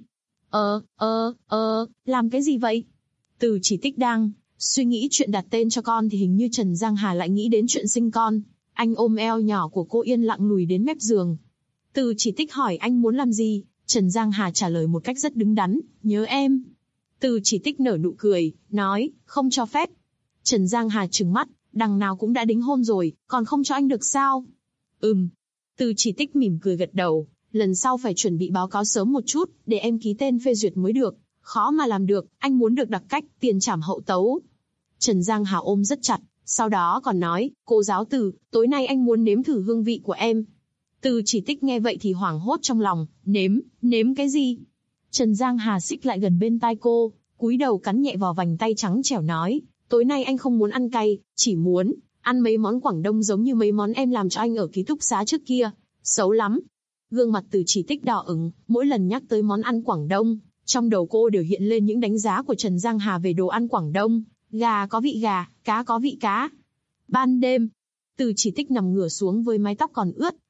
Làm cái gì vậy? Từ Chỉ Tích đang suy nghĩ chuyện đặt tên cho con thì hình như Trần Giang Hà lại nghĩ đến chuyện sinh con. Anh ôm eo nhỏ của cô yên lặng lùi đến mép giường. Từ Chỉ Tích hỏi anh muốn làm gì? Trần Giang Hà trả lời một cách rất đứng đắn, nhớ em. Từ Chỉ Tích nở nụ cười, nói, không cho phép. Trần Giang Hà trừng mắt, đằng nào cũng đã đính hôn rồi, còn không cho anh được sao? Từ Chỉ Tích mỉm cười gật đầu, lần sau phải chuẩn bị báo cáo sớm một chút, để em ký tên phê duyệt mới được. Khó mà làm được, anh muốn được đặc cách, tiền trảm hậu tấu. Trần Giang Hà ôm rất chặt, sau đó còn nói, cô giáo Từ, tối nay anh muốn nếm thử hương vị của em. Từ Chỉ Tích nghe vậy thì hoảng hốt trong lòng, nếm cái gì? Trần Giang Hà xích lại gần bên tai cô, cúi đầu cắn nhẹ vào vành tay trắng trẻo nói, tối nay anh không muốn ăn cay, chỉ muốn ăn mấy món Quảng Đông giống như mấy món em làm cho anh ở ký túc xá trước kia, xấu lắm. Gương mặt Từ Chỉ Tích đỏ ửng, mỗi lần nhắc tới món ăn Quảng Đông, trong đầu cô đều hiện lên những đánh giá của Trần Giang Hà về đồ ăn Quảng Đông, gà có vị gà, cá có vị cá. Ban đêm, Từ Chỉ Tích nằm ngửa xuống với mái tóc còn ướt,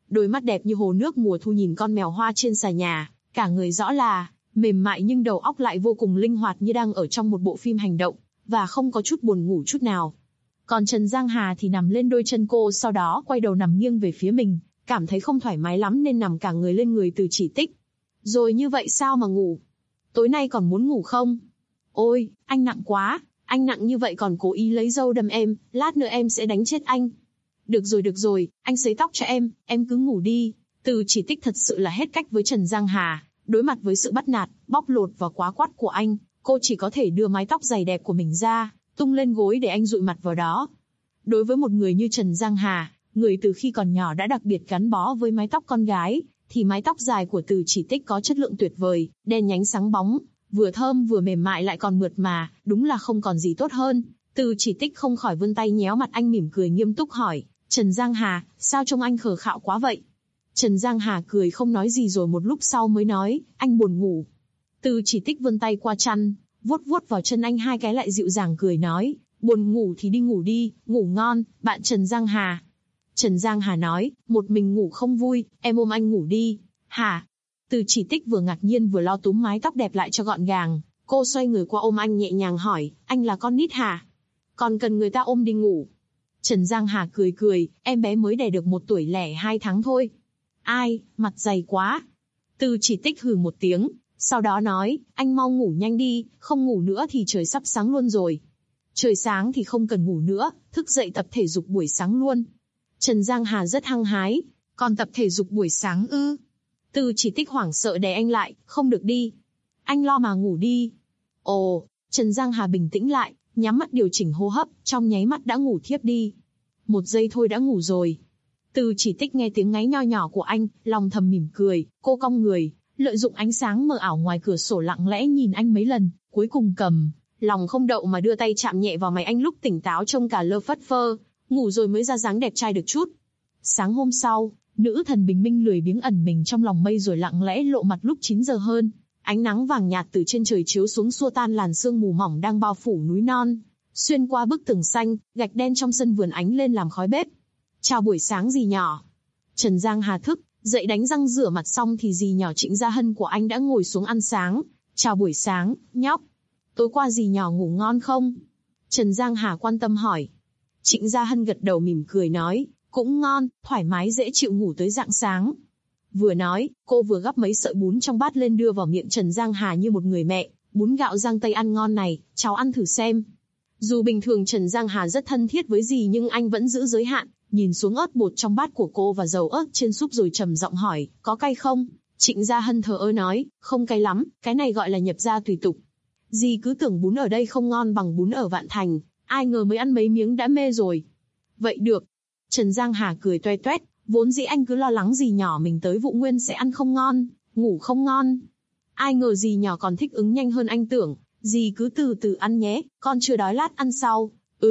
đôi mắt đẹp như hồ nước mùa thu nhìn con mèo hoa trên xà nhà, cả người rõ là mềm mại nhưng đầu óc lại vô cùng linh hoạt như đang ở trong một bộ phim hành động, và không có chút buồn ngủ chút nào. Còn Trần Giang Hà thì nằm lên đôi chân cô, sau đó quay đầu nằm nghiêng về phía mình, cảm thấy không thoải mái lắm nên nằm cả người lên người Từ Chỉ Tích. Rồi như vậy sao mà ngủ? Tối nay còn muốn ngủ không? Ôi, anh nặng quá, anh nặng như vậy còn cố ý lấy dâu đâm em, lát nữa em sẽ đánh chết anh. Được rồi, anh sấy tóc cho em cứ ngủ đi. Từ Chỉ Tích thật sự là hết cách với Trần Giang Hà, đối mặt với sự bắt nạt, bóc lột và quá quát của anh, cô chỉ có thể đưa mái tóc dày đẹp của mình ra, tung lên gối để anh dụi mặt vào đó. Đối với một người như Trần Giang Hà, người từ khi còn nhỏ đã đặc biệt gắn bó với mái tóc con gái, thì mái tóc dài của Từ Chỉ Tích có chất lượng tuyệt vời, đen nhánh sáng bóng, vừa thơm vừa mềm mại lại còn mượt mà, đúng là không còn gì tốt hơn. Từ Chỉ Tích không khỏi vươn tay nhéo mặt anh, mỉm cười nghiêm túc hỏi, Trần Giang Hà, sao trông anh khờ khạo quá vậy? Trần Giang Hà cười không nói gì, rồi một lúc sau mới nói, anh buồn ngủ. Từ Chỉ Tích vươn tay qua chăn, vuốt vuốt vào chân anh 2 cái lại dịu dàng cười nói, buồn ngủ thì đi ngủ đi, ngủ ngon, bạn Trần Giang Hà. Trần Giang Hà nói, một mình ngủ không vui, em ôm anh ngủ đi. Hả? Từ Chỉ Tích vừa ngạc nhiên vừa lo túm mái tóc đẹp lại cho gọn gàng, cô xoay người qua ôm anh nhẹ nhàng hỏi, anh là con nít hả? Còn cần người ta ôm đi ngủ? Trần Giang Hà cười, em bé mới đẻ được 1 tuổi lẻ 2 tháng thôi. Ai, mặt dày quá. Từ Chỉ Tích hừ một tiếng, sau đó nói, anh mau ngủ nhanh đi, không ngủ nữa thì trời sắp sáng luôn rồi. Trời sáng thì không cần ngủ nữa, thức dậy tập thể dục buổi sáng luôn. Trần Giang Hà rất hăng hái, còn tập thể dục buổi sáng ư? Từ Chỉ Tích hoảng sợ đè anh lại, không được đi. Anh lo mà ngủ đi. Ồ, Trần Giang Hà bình tĩnh lại, nhắm mắt điều chỉnh hô hấp, trong nháy mắt đã ngủ thiếp đi. 1 giây thôi đã ngủ rồi. Từ Chỉ Tích nghe tiếng ngáy nho nhỏ của anh, lòng thầm mỉm cười, cô cong người, lợi dụng ánh sáng mờ ảo ngoài cửa sổ lặng lẽ nhìn anh mấy lần, cuối cùng cầm lòng không đậu mà đưa tay chạm nhẹ vào mày anh, lúc tỉnh táo trông cả lơ phất phơ, ngủ rồi mới ra dáng đẹp trai được chút. Sáng hôm sau, nữ thần bình minh lười biếng ẩn mình trong lòng mây rồi lặng lẽ lộ mặt lúc 9 giờ hơn. Ánh nắng vàng nhạt từ trên trời chiếu xuống xua tan làn sương mù mỏng đang bao phủ núi non. Xuyên qua bức tường xanh, gạch đen trong sân vườn ánh lên làm khói bếp. Chào buổi sáng dì nhỏ. Trần Giang Hà thức, dậy đánh răng rửa mặt xong thì dì nhỏ Trịnh Gia Hân của anh đã ngồi xuống ăn sáng. Chào buổi sáng, nhóc. Tối qua dì nhỏ ngủ ngon không? Trần Giang Hà quan tâm hỏi. Trịnh Gia Hân gật đầu mỉm cười nói, cũng ngon, thoải mái dễ chịu ngủ tới rạng sáng. Vừa nói, cô vừa gắp mấy sợi bún trong bát lên đưa vào miệng Trần Giang Hà như một người mẹ. Bún gạo Giang Tây ăn ngon này, cháu ăn thử xem. Dù bình thường Trần Giang Hà rất thân thiết với dì nhưng anh vẫn giữ giới hạn, nhìn xuống ớt bột trong bát của cô và dầu ớt trên súp rồi trầm giọng hỏi, có cay không? Trịnh Gia Hân thờ ơ nói, không cay lắm, cái này gọi là nhập gia tùy tục. Dì cứ tưởng bún ở đây không ngon bằng bún ở Vạn Thành, ai ngờ mới ăn mấy miếng đã mê rồi. Vậy được. Trần Giang Hà cười toe toét, vốn dĩ anh cứ lo lắng dì nhỏ mình tới Vụ Nguyên sẽ ăn không ngon, ngủ không ngon. Ai ngờ dì nhỏ còn thích ứng nhanh hơn anh tưởng, dì cứ từ từ ăn nhé, con chưa đói lát ăn sau.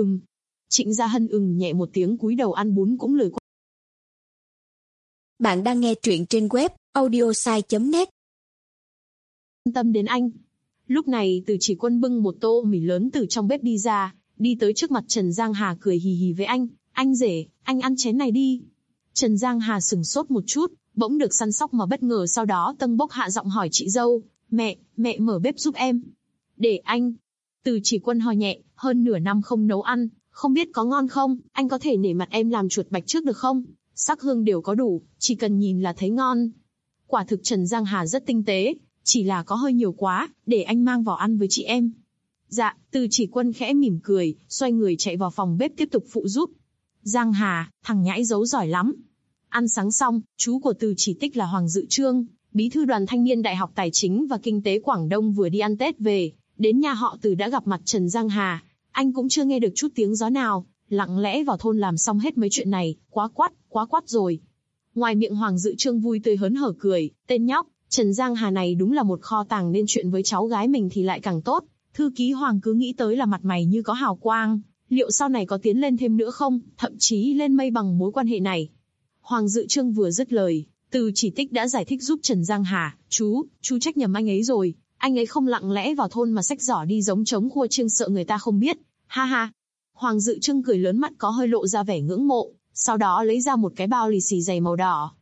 Trịnh Gia Hân nhẹ một tiếng cúi đầu ăn bún cũng lười. Bạn đang nghe truyện trên web audiosai.net. Quan tâm đến anh. Lúc này Từ Chỉ Quân bưng một tô mì lớn từ trong bếp đi ra, đi tới trước mặt Trần Giang Hà cười hì hì với anh. Anh rể, anh ăn chén này đi. Trần Giang Hà sửng sốt một chút, bỗng được săn sóc mà bất ngờ, sau đó tâng bốc hạ giọng hỏi chị dâu, mẹ mở bếp giúp em. Để anh. Từ Chỉ Quân ho nhẹ, hơn nửa năm không nấu ăn, không biết có ngon không, anh có thể nể mặt em làm chuột bạch trước được không? Sắc hương đều có đủ, chỉ cần nhìn là thấy ngon. Quả thực Trần Giang Hà rất tinh tế, chỉ là có hơi nhiều quá, để anh mang vào ăn với chị em. Dạ, Từ Chỉ Quân khẽ mỉm cười, xoay người chạy vào phòng bếp tiếp tục phụ giúp. Giang Hà, thằng nhãi giấu giỏi lắm. Ăn sáng xong, chú của Từ Chỉ Tích là Hoàng Dự Trương, bí thư đoàn thanh niên Đại học Tài chính và Kinh tế Quảng Đông vừa đi ăn Tết về, đến nhà họ Từ đã gặp mặt Trần Giang Hà. Anh cũng chưa nghe được chút tiếng gió nào, lặng lẽ vào thôn làm xong hết mấy chuyện này, quá quát rồi. Ngoài miệng Hoàng Dự Trương vui tươi hớn hở cười, tên nhóc, Trần Giang Hà này đúng là một kho tàng, nên chuyện với cháu gái mình thì lại càng tốt. Thư ký Hoàng cứ nghĩ tới là mặt mày như có hào quang, liệu sau này có tiến lên thêm nữa không, thậm chí lên mây bằng mối quan hệ này. Hoàng Dự Trương vừa dứt lời, Từ Chỉ Tích đã giải thích giúp Trần Giang Hà, chú trách nhầm anh ấy rồi, anh ấy không lặng lẽ vào thôn mà xách giỏ đi giống trống khua chiêng sợ người ta không biết, ha ha. Hoàng Dự Trương cười lớn, mắt có hơi lộ ra vẻ ngưỡng mộ, sau đó lấy ra một cái bao lì xì dày màu đỏ,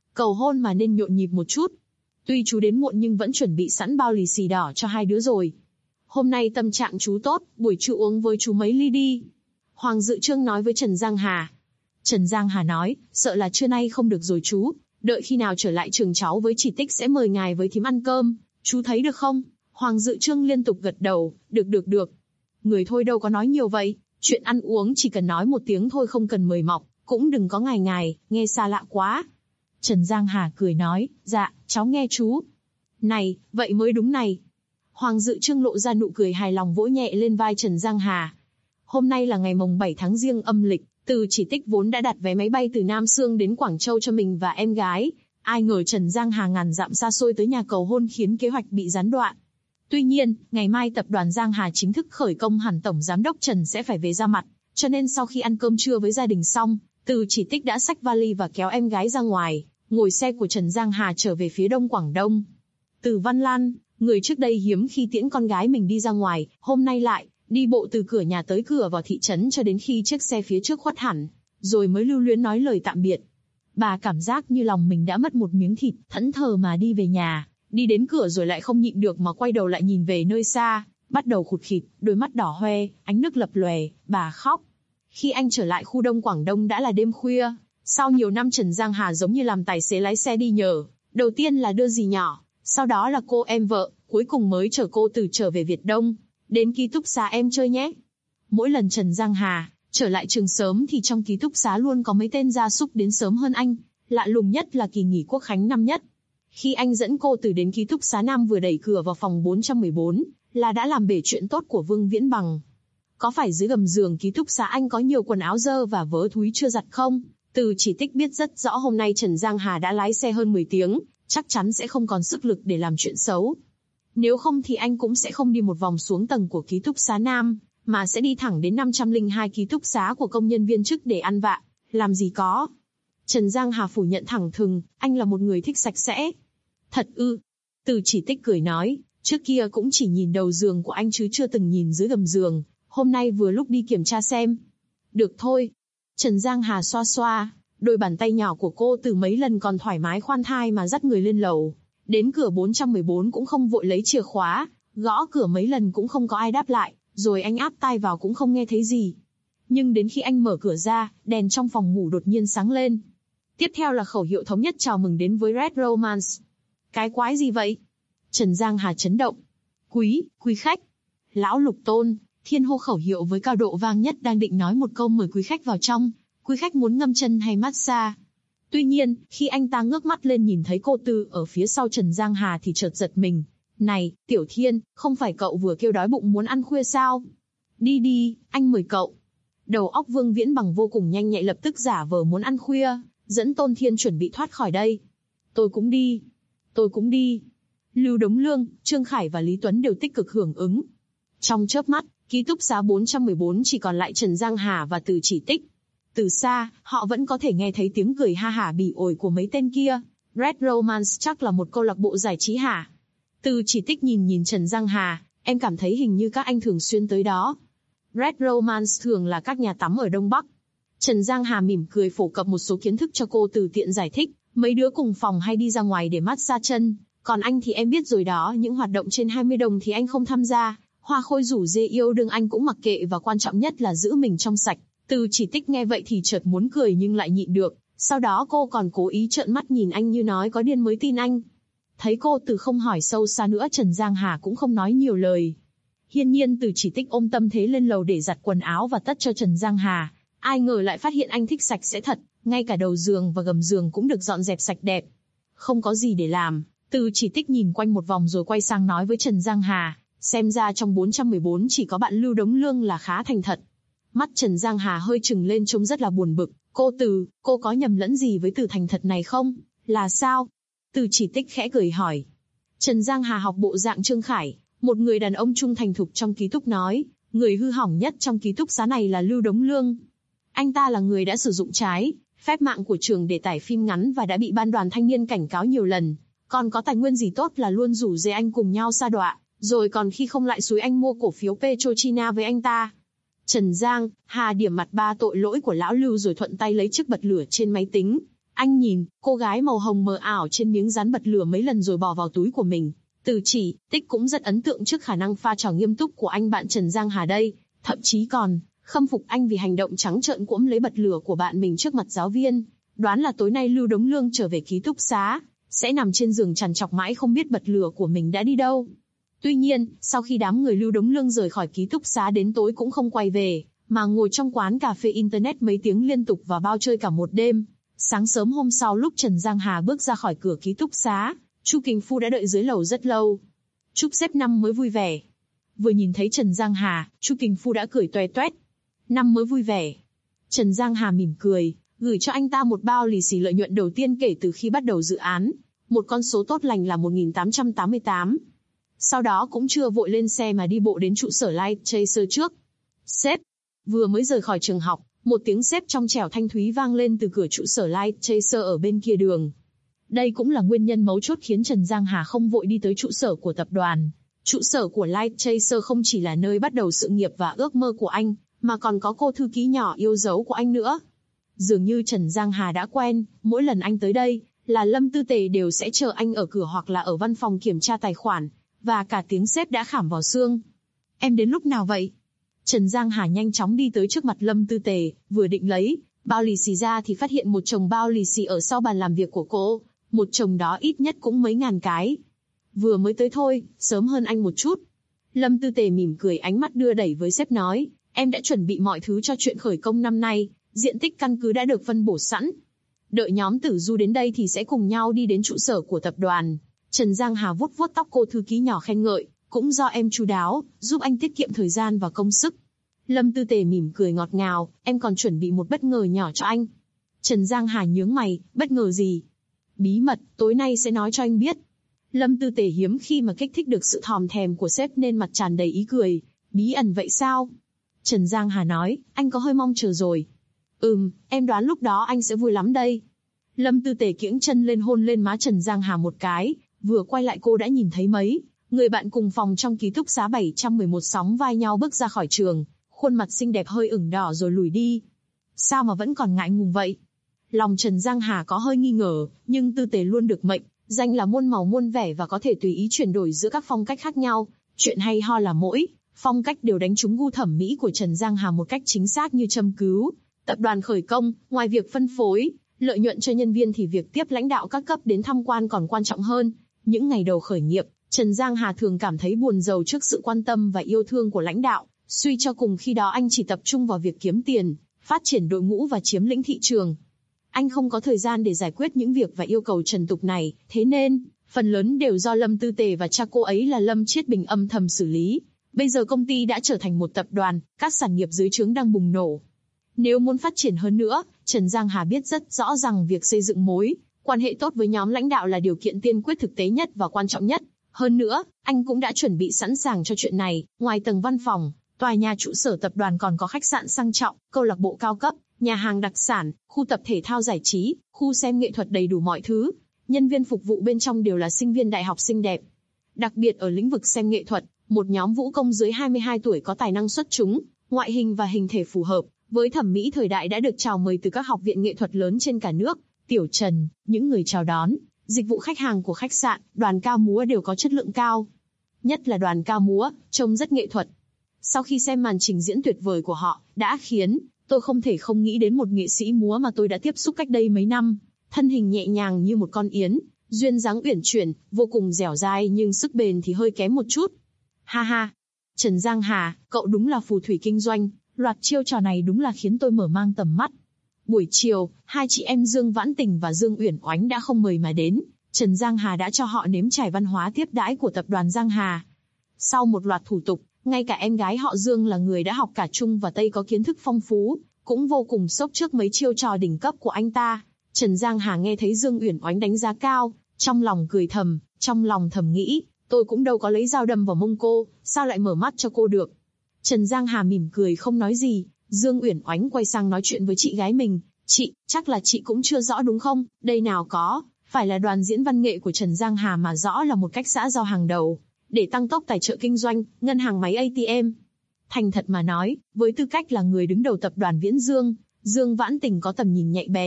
Cầu hôn mà nên nhộn nhịp một chút. Tuy chú đến muộn nhưng vẫn chuẩn bị sẵn bao lì xì đỏ cho hai đứa rồi. Hôm nay tâm trạng chú tốt, buổi trưa uống với chú mấy ly đi. Hoàng Dự Trương nói với Trần Giang Hà. Trần Giang Hà nói, sợ là trưa nay không được rồi chú, đợi khi nào trở lại trường cháu với Chỉ Tích sẽ mời ngài với thím ăn cơm, chú thấy được không? Hoàng Dự Trương liên tục gật đầu, được. Người thôi đâu có nói nhiều vậy, chuyện ăn uống chỉ cần nói một tiếng thôi, không cần mời mọc, cũng đừng có ngài, nghe xa lạ quá. Trần Giang Hà cười nói, dạ, cháu nghe chú. Này, vậy mới đúng này. Hoàng Dự Trương lộ ra nụ cười hài lòng vỗ nhẹ lên vai Trần Giang Hà. Hôm nay là ngày mồng 7 tháng Giêng âm lịch, Từ Chỉ Tích vốn đã đặt vé máy bay từ Nam Xương đến Quảng Châu cho mình và em gái. Ai ngờ Trần Giang Hà ngàn dặm xa xôi tới nhà cầu hôn khiến kế hoạch bị gián đoạn. Tuy nhiên, ngày mai tập đoàn Giang Hà chính thức khởi công, hẳn tổng giám đốc Trần sẽ phải về ra mặt, cho nên sau khi ăn cơm trưa với gia đình xong, Từ Chỉ Tích đã xách vali và kéo em gái ra ngoài, ngồi xe của Trần Giang Hà trở về phía Đông Quảng Đông. Từ Văn Lan, người trước đây hiếm khi tiễn con gái mình đi ra ngoài, hôm nay lại đi bộ từ cửa nhà tới cửa vào thị trấn cho đến khi chiếc xe phía trước khuất hẳn, rồi mới lưu luyến nói lời tạm biệt. Bà cảm giác như lòng mình đã mất một miếng thịt, thẫn thờ mà đi về nhà, đi đến cửa rồi lại không nhịn được mà quay đầu lại nhìn về nơi xa, bắt đầu khụt khịt, đôi mắt đỏ hoe, ánh nước lập lòe, bà khóc. Khi anh trở lại khu Đông Quảng Đông đã là đêm khuya, sau nhiều năm Trần Giang Hà giống như làm tài xế lái xe đi nhờ, đầu tiên là đưa dì nhỏ, sau đó là cô em vợ, cuối cùng mới chở cô từ trở về Việt Đông, đến ký túc xá em chơi nhé. Mỗi lần Trần Giang Hà trở lại trường sớm thì trong ký túc xá luôn có mấy tên gia súc đến sớm hơn anh, lạ lùng nhất là kỳ nghỉ Quốc khánh năm nhất. Khi anh dẫn cô từ đến ký túc xá Nam vừa đẩy cửa vào phòng 414, là đã làm bể chuyện tốt của Vương Viễn Bằng. Có phải dưới gầm giường ký túc xá anh có nhiều quần áo dơ và vớ thúi chưa giặt không? Từ Chỉ Tích biết rất rõ hôm nay Trần Giang Hà đã lái xe hơn 10 tiếng, chắc chắn sẽ không còn sức lực để làm chuyện xấu. Nếu không thì anh cũng sẽ không đi một vòng xuống tầng của ký túc xá Nam, mà sẽ đi thẳng đến 502 ký túc xá của công nhân viên chức để ăn vạ, làm gì có. Trần Giang Hà phủ nhận thẳng thừng, anh là một người thích sạch sẽ. Thật ư? Từ Chỉ Tích cười nói, trước kia cũng chỉ nhìn đầu giường của anh chứ chưa từng nhìn dưới gầm giường, hôm nay vừa lúc đi kiểm tra xem. Được thôi. Trần Giang Hà xoa xoa, đôi bàn tay nhỏ của cô từ mấy lần còn thoải mái khoan thai mà dắt người lên lầu. Đến cửa 414 cũng không vội lấy chìa khóa, gõ cửa mấy lần cũng không có ai đáp lại, rồi anh áp tai vào cũng không nghe thấy gì. Nhưng đến khi anh mở cửa ra, đèn trong phòng ngủ đột nhiên sáng lên. Tiếp theo là khẩu hiệu thống nhất chào mừng đến với Red Romance. Cái quái gì vậy? Trần Giang Hà chấn động. Quý khách. Lão Lục Tôn, thiên hô khẩu hiệu với cao độ vang nhất đang định nói một câu mời quý khách vào trong. Quý khách muốn ngâm chân hay massage? Tuy nhiên, khi anh ta ngước mắt lên nhìn thấy cô Tư ở phía sau Trần Giang Hà thì chợt giật mình. Này, Tiểu Thiên, không phải cậu vừa kêu đói bụng muốn ăn khuya sao? Đi, anh mời cậu. Đầu óc Vương Viễn Bằng vô cùng nhanh nhạy lập tức giả vờ muốn ăn khuya, dẫn Tôn Thiên chuẩn bị thoát khỏi đây. Tôi cũng đi. Lưu Đống Lương, Trương Khải và Lý Tuấn đều tích cực hưởng ứng. Trong chớp mắt, ký túc xá 414 chỉ còn lại Trần Giang Hà và Từ Chỉ Tích. Từ xa, họ vẫn có thể nghe thấy tiếng cười ha hả bỉ ổi của mấy tên kia. Red Romance chắc là một câu lạc bộ giải trí hả? Từ Chỉ Tích nhìn Trần Giang Hà, em cảm thấy hình như các anh thường xuyên tới đó. Red Romance thường là các nhà tắm ở Đông Bắc. Trần Giang Hà mỉm cười phổ cập một số kiến thức cho cô, từ tiện giải thích. Mấy đứa cùng phòng hay đi ra ngoài để massage chân, còn anh thì em biết rồi đó, những hoạt động trên 20 đồng thì anh không tham gia. Hoa Khôi rủ dê yêu đương anh cũng mặc kệ, và quan trọng nhất là giữ mình trong sạch. Từ Chỉ Tích nghe vậy thì chợt muốn cười nhưng lại nhịn được, sau đó cô còn cố ý trợn mắt nhìn anh như nói có điên mới tin anh. Thấy cô Từ không hỏi sâu xa nữa, Trần Giang Hà cũng không nói nhiều lời. Hiển nhiên Từ Chỉ Tích ôm tâm thế lên lầu để giặt quần áo và tất cho Trần Giang Hà. Ai ngờ lại phát hiện anh thích sạch sẽ thật, ngay cả đầu giường và gầm giường cũng được dọn dẹp sạch đẹp. Không có gì để làm, Từ Chỉ Tích nhìn quanh một vòng rồi quay sang nói với Trần Giang Hà, xem ra trong 414 chỉ có bạn Lưu Đống Lương là khá thành thật. Mắt Trần Giang Hà hơi trừng lên trông rất là buồn bực. Cô Từ, cô có nhầm lẫn gì với từ thành thật này không? Là sao? Từ Chỉ Tích khẽ cười hỏi. Trần Giang Hà học bộ dạng Trương Khải, một người đàn ông trung thành thục trong ký túc nói, người hư hỏng nhất trong ký túc xá này là Lưu Đống Lương. Anh ta là người đã sử dụng trái phép mạng của trường để tải phim ngắn và đã bị ban đoàn thanh niên cảnh cáo nhiều lần. Còn có tài nguyên gì tốt là luôn rủ dê anh cùng nhau sa đọa, rồi còn khi không lại xúi anh mua cổ phiếu Petrochina với anh ta. Trần Giang Hà điểm mặt ba tội lỗi của lão Lưu rồi thuận tay lấy chiếc bật lửa trên máy tính. Anh nhìn, cô gái màu hồng mờ ảo trên miếng dán bật lửa mấy lần rồi bỏ vào túi của mình. Từ chỉ, Tích cũng rất ấn tượng trước khả năng pha trò nghiêm túc của anh bạn Trần Giang Hà đây, thậm chí còn khâm phục anh vì hành động trắng trợn cuỗm lấy bật lửa của bạn mình trước mặt giáo viên. Đoán là tối nay Lưu Đống Lương trở về ký túc xá, sẽ nằm trên giường trằn trọc mãi không biết bật lửa của mình đã đi đâu. Tuy nhiên, sau khi đám người Lưu Đống Lương rời khỏi ký túc xá đến tối cũng không quay về, mà ngồi trong quán cà phê internet mấy tiếng liên tục và bao chơi cả một đêm. Sáng sớm hôm sau lúc Trần Giang Hà bước ra khỏi cửa ký túc xá, Chu Kình Phu đã đợi dưới lầu rất lâu. Chúc sếp năm mới vui vẻ. Vừa nhìn thấy Trần Giang Hà, Chu Kình Phu đã cười toe toét. Năm mới vui vẻ. Trần Giang Hà mỉm cười, gửi cho anh ta một bao lì xì lợi nhuận đầu tiên kể từ khi bắt đầu dự án. Một con số tốt lành là 1888. Sau đó cũng chưa vội lên xe mà đi bộ đến trụ sở Light Chaser trước. Sếp. Vừa mới rời khỏi trường học, một tiếng sếp trong trẻo thanh thúy vang lên từ cửa trụ sở Light Chaser ở bên kia đường. Đây cũng là nguyên nhân mấu chốt khiến Trần Giang Hà không vội đi tới trụ sở của tập đoàn. Trụ sở của Light Chaser không chỉ là nơi bắt đầu sự nghiệp và ước mơ của anh, mà còn có cô thư ký nhỏ yêu dấu của anh nữa. Dường như Trần Giang Hà đã quen, mỗi lần anh tới đây, là Lâm Tư Tề đều sẽ chờ anh ở cửa hoặc là ở văn phòng kiểm tra tài khoản, và cả tiếng sếp đã khảm vào xương. Em đến lúc nào vậy? Trần Giang Hà nhanh chóng đi tới trước mặt Lâm Tư Tề, vừa định lấy bao lì xì ra thì phát hiện một chồng bao lì xì ở sau bàn làm việc của cô, một chồng đó ít nhất cũng mấy ngàn cái. Vừa mới tới thôi, sớm hơn anh một chút. Lâm Tư Tề mỉm cười ánh mắt đưa đẩy với sếp nói, em đã chuẩn bị mọi thứ cho chuyện khởi công năm nay, diện tích căn cứ đã được phân bổ sẵn. Đợi nhóm Tử Du đến đây thì sẽ cùng nhau đi đến trụ sở của tập đoàn. Trần Giang Hà vuốt vuốt tóc cô thư ký nhỏ khen ngợi, cũng do em chu đáo, giúp anh tiết kiệm thời gian và công sức. Lâm Tư Tề mỉm cười ngọt ngào, em còn chuẩn bị một bất ngờ nhỏ cho anh. Trần Giang Hà nhướng mày, bất ngờ gì? Bí mật, tối nay sẽ nói cho anh biết. Lâm Tư Tề hiếm khi mà kích thích được sự thòm thèm của sếp nên mặt tràn đầy ý cười, bí ẩn vậy sao? Trần Giang Hà nói, anh có hơi mong chờ rồi. Em đoán lúc đó anh sẽ vui lắm đây. Lâm Tư Tề kiễng chân lên hôn lên má Trần Giang Hà một cái, vừa quay lại cô đã nhìn thấy mấy người bạn cùng phòng trong ký túc xá 711 sóng vai nhau bước ra khỏi trường, khuôn mặt xinh đẹp hơi ửng đỏ rồi lùi đi. Sao mà vẫn còn ngại ngùng vậy? Lòng Trần Giang Hà có hơi nghi ngờ, nhưng Tư Tề luôn được mệnh danh là muôn màu muôn vẻ và có thể tùy ý chuyển đổi giữa các phong cách khác nhau. Chuyện hay ho là mỗi phong cách đều đánh trúng gu thẩm mỹ của Trần Giang Hà một cách chính xác như châm cứu. Tập đoàn khởi công, ngoài việc phân phối lợi nhuận cho nhân viên thì việc tiếp lãnh đạo các cấp đến tham quan còn quan trọng hơn. Những ngày đầu khởi nghiệp, Trần Giang Hà thường cảm thấy buồn rầu trước sự quan tâm và yêu thương của lãnh đạo. Suy cho cùng khi đó anh chỉ tập trung vào việc kiếm tiền, phát triển đội ngũ và chiếm lĩnh thị trường. Anh không có thời gian để giải quyết những việc và yêu cầu trần tục này, thế nên, phần lớn đều do Lâm Tư Tề và cha cô ấy là Lâm Chiết Bình âm thầm xử lý. Bây giờ công ty đã trở thành một tập đoàn, các sản nghiệp dưới trướng đang bùng nổ. Nếu muốn phát triển hơn nữa, Trần Giang Hà biết rất rõ rằng việc xây dựng mối quan hệ tốt với nhóm lãnh đạo là điều kiện tiên quyết thực tế nhất và quan trọng nhất. Hơn nữa, anh cũng đã chuẩn bị sẵn sàng cho chuyện này, ngoài tầng văn phòng, tòa nhà trụ sở tập đoàn còn có khách sạn sang trọng, câu lạc bộ cao cấp, nhà hàng đặc sản, khu tập thể thao giải trí, khu xem nghệ thuật đầy đủ mọi thứ. Nhân viên phục vụ bên trong đều là sinh viên đại học xinh đẹp. Đặc biệt ở lĩnh vực xem nghệ thuật, một nhóm vũ công dưới 22 tuổi có tài năng xuất chúng, ngoại hình và hình thể phù hợp với thẩm mỹ thời đại đã được chào mời từ các học viện nghệ thuật lớn trên cả nước. Tiểu Trần, những người chào đón, dịch vụ khách hàng của khách sạn, đoàn ca múa đều có chất lượng cao. Nhất là đoàn ca múa, trông rất nghệ thuật. Sau khi xem màn trình diễn tuyệt vời của họ, đã khiến tôi không thể không nghĩ đến một nghệ sĩ múa mà tôi đã tiếp xúc cách đây mấy năm. Thân hình nhẹ nhàng như một con yến, duyên dáng uyển chuyển, vô cùng dẻo dai nhưng sức bền thì hơi kém một chút. Ha ha, Trần Giang Hà, cậu đúng là phù thủy kinh doanh, loạt chiêu trò này đúng là khiến tôi mở mang tầm mắt. Buổi chiều, hai chị em Dương Vãn Tình và Dương Uyển Oánh đã không mời mà đến, Trần Giang Hà đã cho họ nếm trải văn hóa tiếp đãi của tập đoàn Giang Hà. Sau một loạt thủ tục, ngay cả em gái họ Dương là người đã học cả Trung và Tây có kiến thức phong phú, cũng vô cùng sốc trước mấy chiêu trò đỉnh cấp của anh ta. Trần Giang Hà nghe thấy Dương Uyển Oánh đánh giá cao, trong lòng cười thầm, trong lòng thầm nghĩ, tôi cũng đâu có lấy dao đâm vào mông cô, sao lại mở mắt cho cô được. Trần Giang Hà mỉm cười không nói gì, Dương Uyển Oánh quay sang nói chuyện với chị gái mình, chị, chắc là chị cũng chưa rõ đúng không, đây nào có, phải là đoàn diễn văn nghệ của Trần Giang Hà mà rõ là một cách xã giao hàng đầu, để tăng tốc tài trợ kinh doanh, ngân hàng máy ATM. Thành thật mà nói, với tư cách là người đứng đầu tập đoàn Viễn Dương, Dương Vãn Tình có tầm nhìn nhạy bén,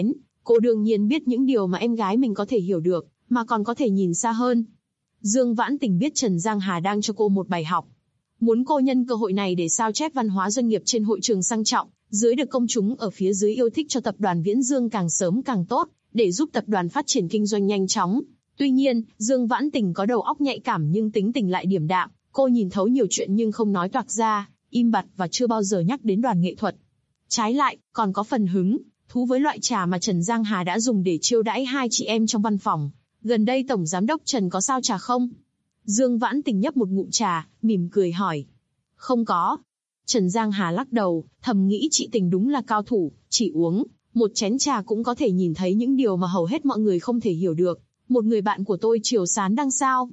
Cô đương nhiên biết những điều mà em gái mình có thể hiểu được, mà còn có thể nhìn xa hơn. Dương Vãn Tình biết Trần Giang Hà đang cho cô một bài học. Muốn cô nhân cơ hội này để sao chép văn hóa doanh nghiệp trên hội trường sang trọng, dưới được công chúng ở phía dưới yêu thích cho tập đoàn Viễn Dương càng sớm càng tốt, để giúp tập đoàn phát triển kinh doanh nhanh chóng. Tuy nhiên, Dương Vãn Tình có đầu óc nhạy cảm nhưng tính tình lại điềm đạm, cô nhìn thấu nhiều chuyện nhưng không nói toạc ra, im bặt và chưa bao giờ nhắc đến đoàn nghệ thuật. Trái lại, còn có phần hứng thú với loại trà mà Trần Giang Hà đã dùng để chiêu đãi hai chị em trong văn phòng. Gần đây Tổng Giám đốc Trần có sao trà không? Dương Vãn Tình nhấp một ngụm trà, mỉm cười hỏi. Không có. Trần Giang Hà lắc đầu, thầm nghĩ chị Tình đúng là cao thủ, chỉ uống một chén trà cũng có thể nhìn thấy những điều mà hầu hết mọi người không thể hiểu được. Một người bạn của tôi Triều Sán đang sao?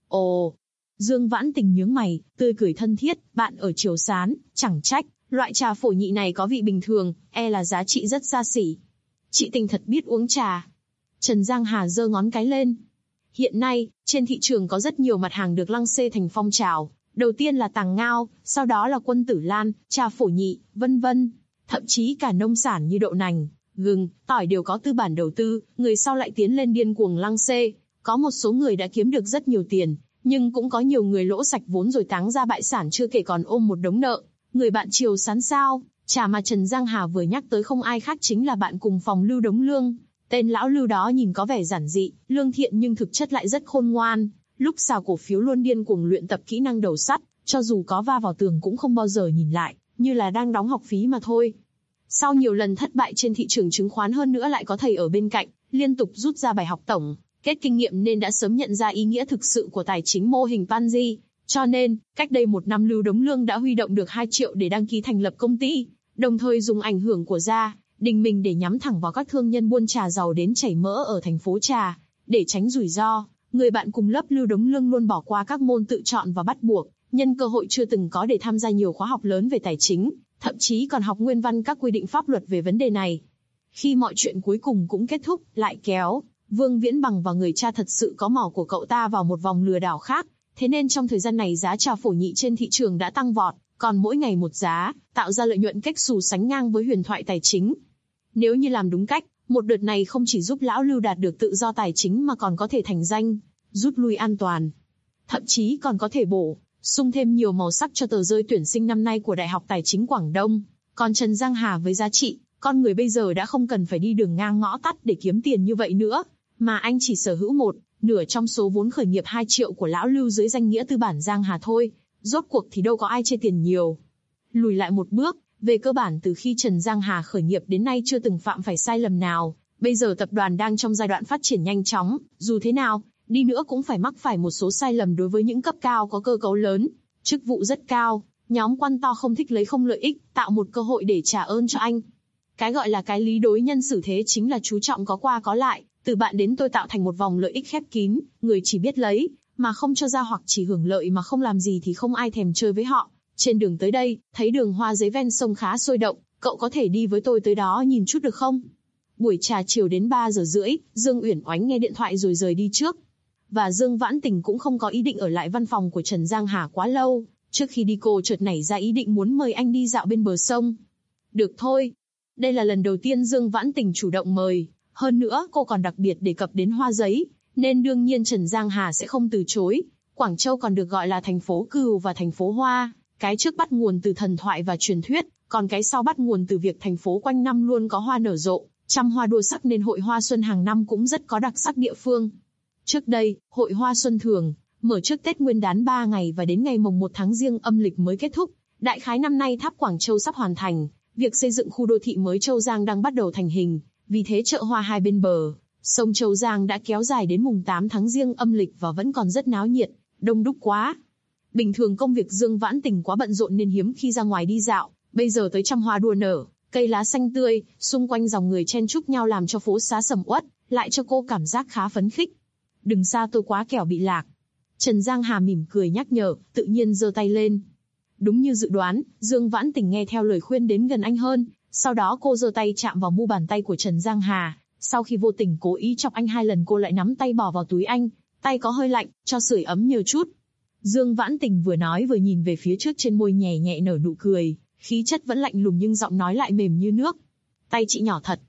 Ồ. Dương Vãn Tình nhướng mày, tươi cười thân thiết, bạn ở Triều Sán, chẳng trách. Loại trà phổ nhị này có vị bình thường, là giá trị rất xa xỉ. Chị Tình thật biết uống trà. Trần Giang Hà giơ ngón cái lên. Hiện nay, trên thị trường có rất nhiều mặt hàng được lăng xê thành phong trào. Đầu tiên là tàng ngao, sau đó là quân tử lan, trà phổ nhị, vân vân. Thậm chí cả nông sản như đậu nành, gừng, tỏi đều có tư bản đầu tư, người sau lại tiến lên điên cuồng lăng xê. Có một số người đã kiếm được rất nhiều tiền, nhưng cũng có nhiều người lỗ sạch vốn rồi táng ra bại sản chưa kể còn ôm một đống nợ. Người bạn Triều Sán sao? Trà mà Trần Giang Hà vừa nhắc tới không ai khác chính là bạn cùng phòng Lưu Đống Lương. Tên lão Lưu đó nhìn có vẻ giản dị, lương thiện nhưng thực chất lại rất khôn ngoan. Lúc xào cổ phiếu luôn điên cuồng luyện tập kỹ năng đầu sắt, cho dù có va vào tường cũng không bao giờ nhìn lại, như là đang đóng học phí mà thôi. Sau nhiều lần thất bại trên thị trường chứng khoán hơn nữa lại có thầy ở bên cạnh, liên tục rút ra bài học tổng kết kinh nghiệm nên đã sớm nhận ra ý nghĩa thực sự của tài chính mô hình Ponzi. Cho nên, cách đây 1 năm Lưu Đống Lương đã huy động được 2 triệu để đăng ký thành lập công ty, đồng thời dùng ảnh hưởng của gia đình mình để nhắm thẳng vào các thương nhân buôn trà giàu đến chảy mỡ ở thành phố trà. Để tránh rủi ro, người bạn cùng lớp Lưu Đống Lương luôn bỏ qua các môn tự chọn và bắt buộc, nhân cơ hội chưa từng có để tham gia nhiều khóa học lớn về tài chính, thậm chí còn học nguyên văn các quy định pháp luật về vấn đề này. Khi mọi chuyện cuối cùng cũng kết thúc, lại kéo Vương Viễn Bằng và người cha thật sự có mỏ của cậu ta vào một vòng lừa đảo khác. Thế nên trong thời gian này giá trà phổ nhị trên thị trường đã tăng vọt, còn mỗi ngày một giá, tạo ra lợi nhuận cách xù sánh ngang với huyền thoại tài chính. Nếu như làm đúng cách, một đợt này không chỉ giúp lão Lưu đạt được tự do tài chính mà còn có thể thành danh, rút lui an toàn. Thậm chí còn có thể bổ sung thêm nhiều màu sắc cho tờ rơi tuyển sinh năm nay của Đại học Tài chính Quảng Đông. Còn Trần Giang Hà với giá trị, con người bây giờ đã không cần phải đi đường ngang ngõ tắt để kiếm tiền như vậy nữa, mà anh chỉ sở hữu một nửa trong số vốn khởi nghiệp 2 triệu của lão Lưu dưới danh nghĩa tư bản Giang Hà thôi. Rốt cuộc thì đâu có ai chê tiền nhiều. Lùi lại một bước, về cơ bản từ khi Trần Giang Hà khởi nghiệp đến nay chưa từng phạm phải sai lầm nào. Bây giờ tập đoàn đang trong giai đoạn phát triển nhanh chóng, dù thế nào, đi nữa cũng phải mắc phải một số sai lầm đối với những cấp cao có cơ cấu lớn, chức vụ rất cao, nhóm quan to không thích lấy không lợi ích, tạo một cơ hội để trả ơn cho anh. Cái gọi là cái lý đối nhân xử thế chính là chú trọng có qua có lại, từ bạn đến tôi tạo thành một vòng lợi ích khép kín, người chỉ biết lấy, mà không cho ra hoặc chỉ hưởng lợi mà không làm gì thì không ai thèm chơi với họ. Trên đường tới đây, thấy đường hoa dưới ven sông khá sôi động, cậu có thể đi với tôi tới đó nhìn chút được không? Buổi trà chiều đến 3 giờ rưỡi, Dương Uyển Oánh nghe điện thoại rồi rời đi trước. Và Dương Vãn Tình cũng không có ý định ở lại văn phòng của Trần Giang Hà quá lâu, trước khi đi cô chợt nảy ra ý định muốn mời anh đi dạo bên bờ sông. Được thôi. Đây là lần đầu tiên Dương Vãn Tình chủ động mời, hơn nữa cô còn đặc biệt đề cập đến hoa giấy, nên đương nhiên Trần Giang Hà sẽ không từ chối. Quảng Châu còn được gọi là thành phố cừu và thành phố hoa, cái trước bắt nguồn từ thần thoại và truyền thuyết, còn cái sau bắt nguồn từ việc thành phố quanh năm luôn có hoa nở rộ, trăm hoa đua sắc nên hội hoa xuân hàng năm cũng rất có đặc sắc địa phương. Trước đây, hội hoa xuân thường mở trước Tết Nguyên đán 3 ngày và đến ngày mồng 1 tháng Giêng âm lịch mới kết thúc. Đại khái năm nay tháp Quảng Châu sắp hoàn thành, việc xây dựng khu đô thị mới Châu Giang đang bắt đầu thành hình, vì thế chợ hoa hai bên bờ sông Châu Giang đã kéo dài đến mùng 8 tháng Giêng âm lịch và vẫn còn rất náo nhiệt, đông đúc quá. Bình thường công việc Dương Vãn Tình quá bận rộn nên hiếm khi ra ngoài đi dạo, bây giờ tới trăm hoa đua nở, cây lá xanh tươi, xung quanh dòng người chen chúc nhau làm cho phố xá sầm uất, lại cho cô cảm giác khá phấn khích. Đừng xa tôi quá kẻo bị lạc. Trần Giang Hà mỉm cười nhắc nhở, tự nhiên giơ tay lên. Đúng như dự đoán, Dương Vãn Tình nghe theo lời khuyên đến gần anh hơn, sau đó cô giơ tay chạm vào mu bàn tay của Trần Giang Hà. Sau khi vô tình cố ý chọc anh 2 lần cô lại nắm tay bỏ vào túi anh, tay có hơi lạnh, cho sưởi ấm nhiều chút. Dương Vãn Tình vừa nói vừa nhìn về phía trước, trên môi nhẹ nhẹ nở nụ cười, khí chất vẫn lạnh lùng nhưng giọng nói lại mềm như nước. Tay chị nhỏ thật.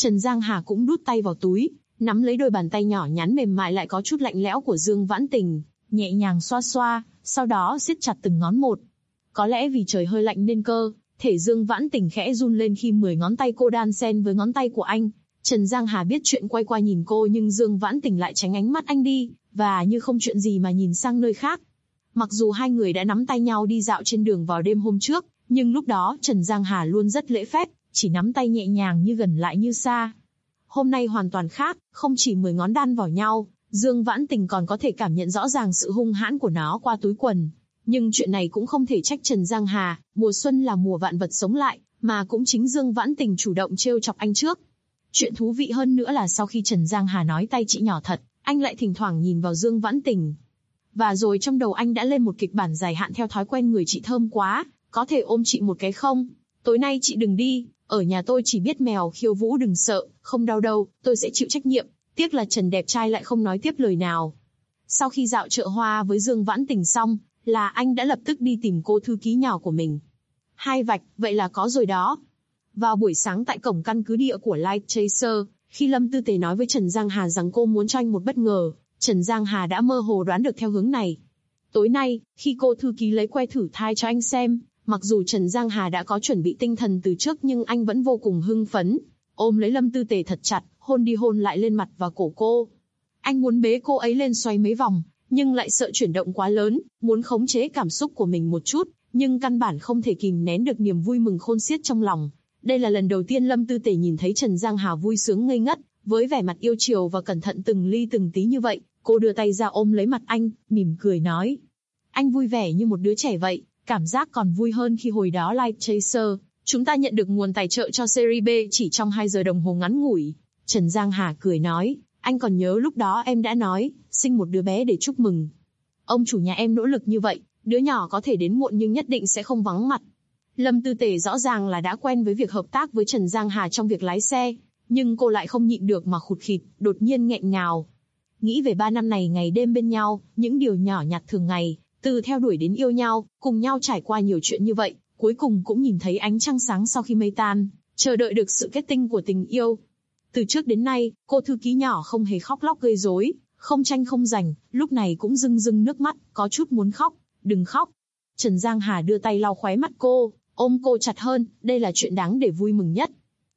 Trần Giang Hà cũng đút tay vào túi, nắm lấy đôi bàn tay nhỏ nhắn mềm mại lại có chút lạnh lẽo của Dương Vãn Tình, nhẹ nhàng xoa xoa, sau đó siết chặt từng ngón một. Có lẽ vì trời hơi lạnh nên cơ thể Dương Vãn Tình khẽ run lên khi 10 ngón tay cô đan xen với ngón tay của anh. Trần Giang Hà biết chuyện quay qua nhìn cô nhưng Dương Vãn Tình lại tránh ánh mắt anh đi, và như không chuyện gì mà nhìn sang nơi khác. Mặc dù hai người đã nắm tay nhau đi dạo trên đường vào đêm hôm trước, nhưng lúc đó Trần Giang Hà luôn rất lễ phép, chỉ nắm tay nhẹ nhàng như gần lại như xa. Hôm nay hoàn toàn khác, không chỉ 10 ngón đan vào nhau, Dương Vãn Tình còn có thể cảm nhận rõ ràng sự hung hãn của nó qua túi quần. Nhưng chuyện này cũng không thể trách Trần Giang Hà, mùa xuân là mùa vạn vật sống lại, mà cũng chính Dương Vãn Tình chủ động trêu chọc anh trước. Chuyện thú vị hơn nữa là sau khi Trần Giang Hà nói tay chị nhỏ thật, anh lại thỉnh thoảng nhìn vào Dương Vãn Tình. Và rồi trong đầu anh đã lên một kịch bản dài hạn theo thói quen người chị thơm quá, có thể ôm chị một cái không? Tối nay chị đừng đi, ở nhà tôi chỉ biết mèo khiêu vũ đừng sợ, không đau đâu, tôi sẽ chịu trách nhiệm. Tiếc là Trần đẹp trai lại không nói tiếp lời nào. Sau khi dạo chợ hoa với Dương Vãn Tình xong, là anh đã lập tức đi tìm cô thư ký nhỏ của mình. Hai vạch, vậy là có rồi đó. Vào buổi sáng tại cổng căn cứ địa của Light Chaser, khi Lâm Tư Tề nói với Trần Giang Hà rằng cô muốn cho anh một bất ngờ, Trần Giang Hà đã mơ hồ đoán được theo hướng này. Tối nay, khi cô thư ký lấy que thử thai cho anh xem, mặc dù Trần Giang Hà đã có chuẩn bị tinh thần từ trước nhưng anh vẫn vô cùng hưng phấn, ôm lấy Lâm Tư Tề thật chặt, hôn đi hôn lại lên mặt và cổ cô. Anh muốn bế cô ấy lên xoay mấy vòng, nhưng lại sợ chuyển động quá lớn, muốn khống chế cảm xúc của mình một chút, nhưng căn bản không thể kìm nén được niềm vui mừng khôn xiết trong lòng. Đây là lần đầu tiên Lâm Tư Tề nhìn thấy Trần Giang Hà vui sướng ngây ngất, với vẻ mặt yêu chiều và cẩn thận từng ly từng tí như vậy. Cô đưa tay ra ôm lấy mặt anh, mỉm cười nói. Anh vui vẻ như một đứa trẻ vậy, cảm giác còn vui hơn khi hồi đó Light Chaser, chúng ta nhận được nguồn tài trợ cho series B chỉ trong 2 giờ đồng hồ ngắn ngủi. Trần Giang Hà cười nói, anh còn nhớ lúc đó em đã nói, sinh một đứa bé để chúc mừng. Ông chủ nhà em nỗ lực như vậy, đứa nhỏ có thể đến muộn nhưng nhất định sẽ không vắng mặt. Lâm Tư Tề rõ ràng là đã quen với việc hợp tác với Trần Giang Hà trong việc lái xe, nhưng cô lại không nhịn được mà khụt khịt, đột nhiên nghẹn ngào. Nghĩ về 3 năm này ngày đêm bên nhau, những điều nhỏ nhặt thường ngày, từ theo đuổi đến yêu nhau, cùng nhau trải qua nhiều chuyện như vậy, cuối cùng cũng nhìn thấy ánh trăng sáng sau khi mây tan, chờ đợi được sự kết tinh của tình yêu. Từ trước đến nay, cô thư ký nhỏ không hề khóc lóc gây rối, không tranh không giành, lúc này cũng rưng rưng nước mắt, có chút muốn khóc. Đừng khóc. Trần Giang Hà đưa tay lau khóe mắt cô, ôm cô chặt hơn, đây là chuyện đáng để vui mừng nhất.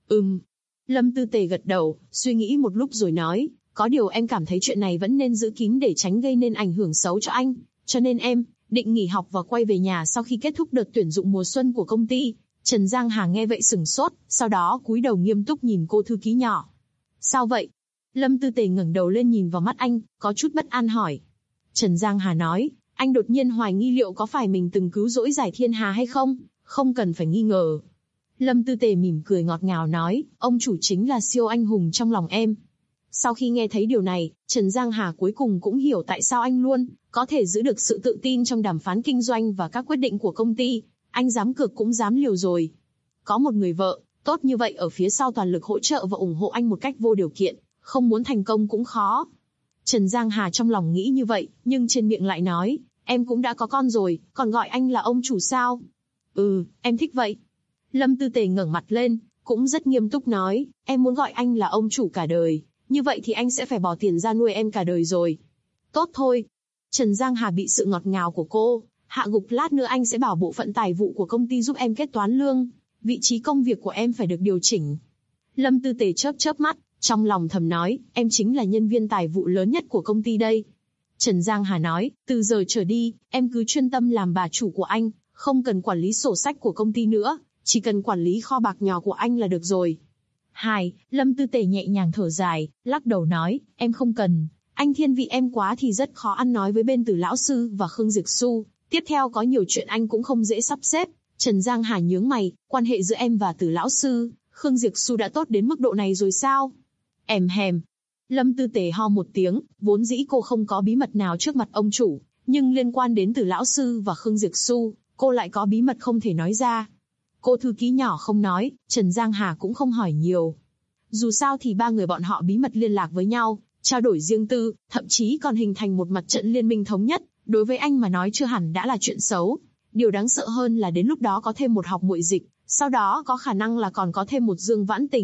Lâm Tư Tề gật đầu, suy nghĩ một lúc rồi nói, có điều em cảm thấy chuyện này vẫn nên giữ kín để tránh gây nên ảnh hưởng xấu cho anh, cho nên em định nghỉ học và quay về nhà sau khi kết thúc đợt tuyển dụng mùa xuân của công ty. Trần Giang Hà nghe vậy sửng sốt, sau đó cúi đầu nghiêm túc nhìn cô thư ký nhỏ. Sao vậy? Lâm Tư Tề ngẩng đầu lên nhìn vào mắt anh, có chút bất an hỏi. Trần Giang Hà nói, anh đột nhiên hoài nghi liệu có phải mình từng cứu rỗi giải thiên hà hay không? Không cần phải nghi ngờ. Lâm Tư Tề mỉm cười ngọt ngào nói, ông chủ chính là siêu anh hùng trong lòng em. Sau khi nghe thấy điều này, Trần Giang Hà cuối cùng cũng hiểu tại sao anh luôn có thể giữ được sự tự tin trong đàm phán kinh doanh và các quyết định của công ty. Anh dám cược cũng dám liều rồi. Có một người vợ tốt như vậy ở phía sau toàn lực hỗ trợ và ủng hộ anh một cách vô điều kiện, không muốn thành công cũng khó. Trần Giang Hà trong lòng nghĩ như vậy, nhưng trên miệng lại nói, em cũng đã có con rồi, còn gọi anh là ông chủ sao? Em thích vậy. Lâm Tư Tề ngẩng mặt lên, cũng rất nghiêm túc nói, em muốn gọi anh là ông chủ cả đời, như vậy thì anh sẽ phải bỏ tiền ra nuôi em cả đời rồi. Tốt thôi. Trần Giang Hà bị sự ngọt ngào của cô hạ gục, lát nữa anh sẽ bảo bộ phận tài vụ của công ty giúp em kết toán lương, vị trí công việc của em phải được điều chỉnh. Lâm Tư Tề chớp chớp mắt, trong lòng thầm nói, em chính là nhân viên tài vụ lớn nhất của công ty đây. Trần Giang Hà nói, từ giờ trở đi, em cứ chuyên tâm làm bà chủ của anh, không cần quản lý sổ sách của công ty nữa, chỉ cần quản lý kho bạc nhỏ của anh là được rồi. Lâm Tư Tề nhẹ nhàng thở dài, lắc đầu nói, em không cần, anh thiên vị em quá thì rất khó ăn nói với bên Từ lão sư và Khương Diệp Xu, tiếp theo có nhiều chuyện anh cũng không dễ sắp xếp. Trần Giang Hà nhướng mày, quan hệ giữa em và Từ lão sư, Khương Diệp Xu đã tốt đến mức độ này rồi sao? Lâm Tư Tề ho một tiếng, vốn dĩ cô không có bí mật nào trước mặt ông chủ, nhưng liên quan đến Từ lão sư và Khương Diệp Xu, cô lại có bí mật không thể nói ra. Cô thư ký nhỏ không nói, Trần Giang Hà cũng không hỏi nhiều. Dù sao thì ba người bọn họ bí mật liên lạc với nhau, trao đổi riêng tư, thậm chí còn hình thành một mặt trận liên minh thống nhất, đối với anh mà nói chưa hẳn đã là chuyện xấu. Điều đáng sợ hơn là đến lúc đó có thêm một học muội Dịch, sau đó có khả năng là còn có thêm một Dương Vãn Tình,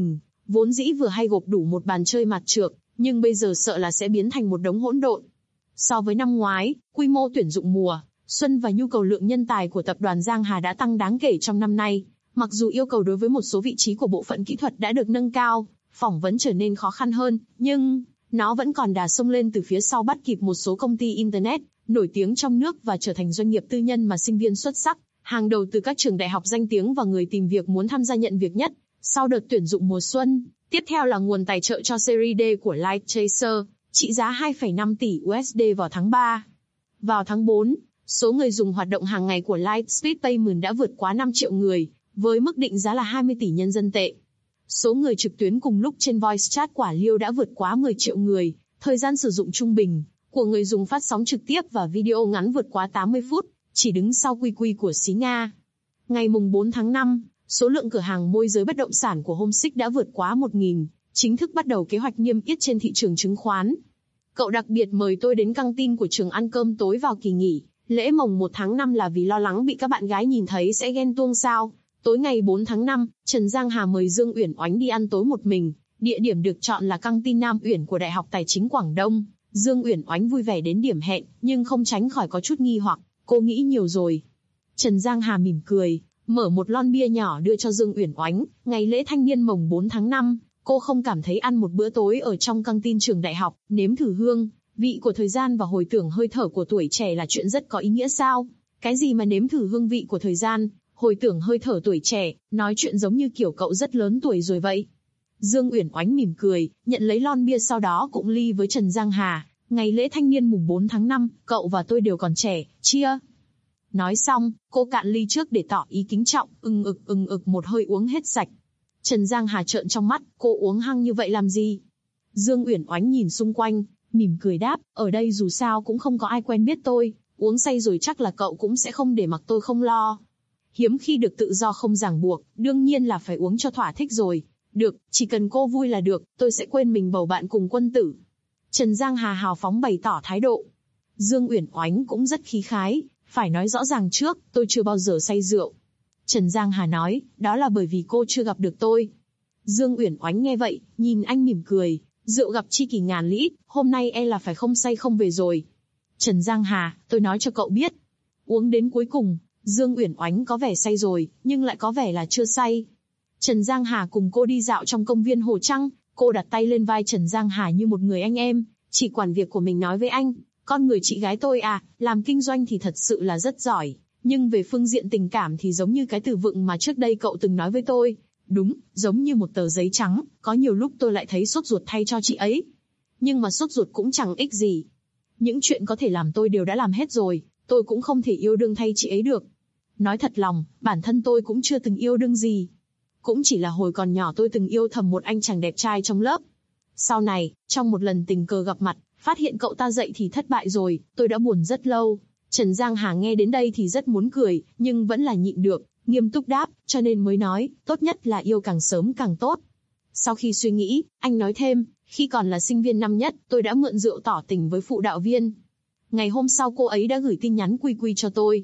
vốn dĩ vừa hay gộp đủ một bàn chơi mặt trược, nhưng bây giờ sợ là sẽ biến thành một đống hỗn độn. So với năm ngoái, quy mô tuyển dụng mùa xuân và nhu cầu lượng nhân tài của tập đoàn Giang Hà đã tăng đáng kể trong năm nay. Mặc dù yêu cầu đối với một số vị trí của bộ phận kỹ thuật đã được nâng cao, phỏng vấn trở nên khó khăn hơn, nhưng nó vẫn còn đà xông lên từ phía sau bắt kịp một số công ty Internet nổi tiếng trong nước và trở thành doanh nghiệp tư nhân mà sinh viên xuất sắc, hàng đầu từ các trường đại học danh tiếng và người tìm việc muốn tham gia nhận việc nhất. Sau đợt tuyển dụng mùa xuân, tiếp theo là nguồn tài trợ cho Series D của Lightchaser, trị giá 2,5 tỷ USD vào tháng 3. Vào tháng 4, số người dùng hoạt động hàng ngày của Lightspeed Payment đã vượt quá 5 triệu người, với mức định giá là 20 tỷ nhân dân tệ. Số người trực tuyến cùng lúc trên voice chat quả Liêu đã vượt quá 10 triệu người, thời gian sử dụng trung bình của người dùng phát sóng trực tiếp và video ngắn vượt quá 80 phút, chỉ đứng sau QQ của xí Nga. Ngày mùng 4 tháng 5, số lượng cửa hàng môi giới bất động sản của Homesick đã vượt quá 1.000, chính thức bắt đầu kế hoạch niêm yết trên thị trường chứng khoán. Cậu đặc biệt mời tôi đến căng tin của trường ăn cơm tối vào kỳ nghỉ lễ mồng 1 tháng 5 là vì lo lắng bị các bạn gái nhìn thấy sẽ ghen tuông sao. Tối ngày 4 tháng 5, Trần Giang Hà mời Dương Uyển Oánh đi ăn tối một mình, địa điểm được chọn là căng tin Nam Uyển của Đại học Tài chính Quảng Đông. Dương Uyển Oánh vui vẻ đến điểm hẹn, nhưng không tránh khỏi có chút nghi hoặc, cô nghĩ nhiều rồi. Trần Giang Hà mỉm cười, mở một lon bia nhỏ đưa cho Dương Uyển Oánh. Ngày lễ thanh niên mồng 4 tháng 5, cô không cảm thấy ăn một bữa tối ở trong căng tin trường đại học, nếm thử hương vị của thời gian và hồi tưởng hơi thở của tuổi trẻ là chuyện rất có ý nghĩa sao? Cái gì mà nếm thử hương vị của thời gian, hồi tưởng hơi thở tuổi trẻ, nói chuyện giống như kiểu cậu rất lớn tuổi rồi vậy. Dương Uyển Oánh mỉm cười, nhận lấy lon bia sau đó cũng ly với Trần Giang Hà. Ngày lễ thanh niên mùng 4 tháng 5, cậu và tôi đều còn trẻ, chia. Nói xong, cô cạn ly trước để tỏ ý kính trọng, ừng ực một hơi uống hết sạch. Trần Giang Hà trợn trong mắt, cô uống hăng như vậy làm gì? Dương Uyển Oánh nhìn xung quanh, mỉm cười đáp, ở đây dù sao cũng không có ai quen biết tôi, uống say rồi chắc là cậu cũng sẽ không để mặc tôi không lo. Hiếm khi được tự do không ràng buộc, đương nhiên là phải uống cho thỏa thích rồi. Được, chỉ cần cô vui là được, tôi sẽ quên mình bầu bạn cùng quân tử. Trần Giang Hà hào phóng bày tỏ thái độ. Dương Uyển Oánh cũng rất khí khái, phải nói rõ ràng trước, tôi chưa bao giờ say rượu. Trần Giang Hà nói, đó là bởi vì cô chưa gặp được tôi. Dương Uyển Oánh nghe vậy, nhìn anh mỉm cười, rượu gặp chi kỷ ngàn lít, hôm nay e là phải không say không về rồi. Trần Giang Hà, tôi nói cho cậu biết. Uống đến cuối cùng, Dương Uyển Oánh có vẻ say rồi, nhưng lại có vẻ là chưa say. Trần Giang Hà cùng cô đi dạo trong công viên Hồ Trăng, cô đặt tay lên vai Trần Giang Hà như một người anh em, chỉ quản việc của mình nói với anh, con người chị gái tôi à, làm kinh doanh thì thật sự là rất giỏi, nhưng về phương diện tình cảm thì giống như cái từ vựng mà trước đây cậu từng nói với tôi. Đúng, giống như một tờ giấy trắng, có nhiều lúc tôi lại thấy sốt ruột thay cho chị ấy. Nhưng mà sốt ruột cũng chẳng ích gì. Những chuyện có thể làm tôi đều đã làm hết rồi, tôi cũng không thể yêu đương thay chị ấy được. Nói thật lòng, bản thân tôi cũng chưa từng yêu đương gì. Cũng chỉ là hồi còn nhỏ tôi từng yêu thầm một anh chàng đẹp trai trong lớp. Sau này, trong một lần tình cờ gặp mặt, phát hiện cậu ta dậy thì thất bại rồi, tôi đã buồn rất lâu. Trần Giang Hà nghe đến đây thì rất muốn cười, nhưng vẫn là nhịn được, nghiêm túc đáp, cho nên mới nói, tốt nhất là yêu càng sớm càng tốt. Sau khi suy nghĩ, anh nói thêm, khi còn là sinh viên năm nhất, tôi đã mượn rượu tỏ tình với phụ đạo viên. Ngày hôm sau cô ấy đã gửi tin nhắn QQ cho tôi.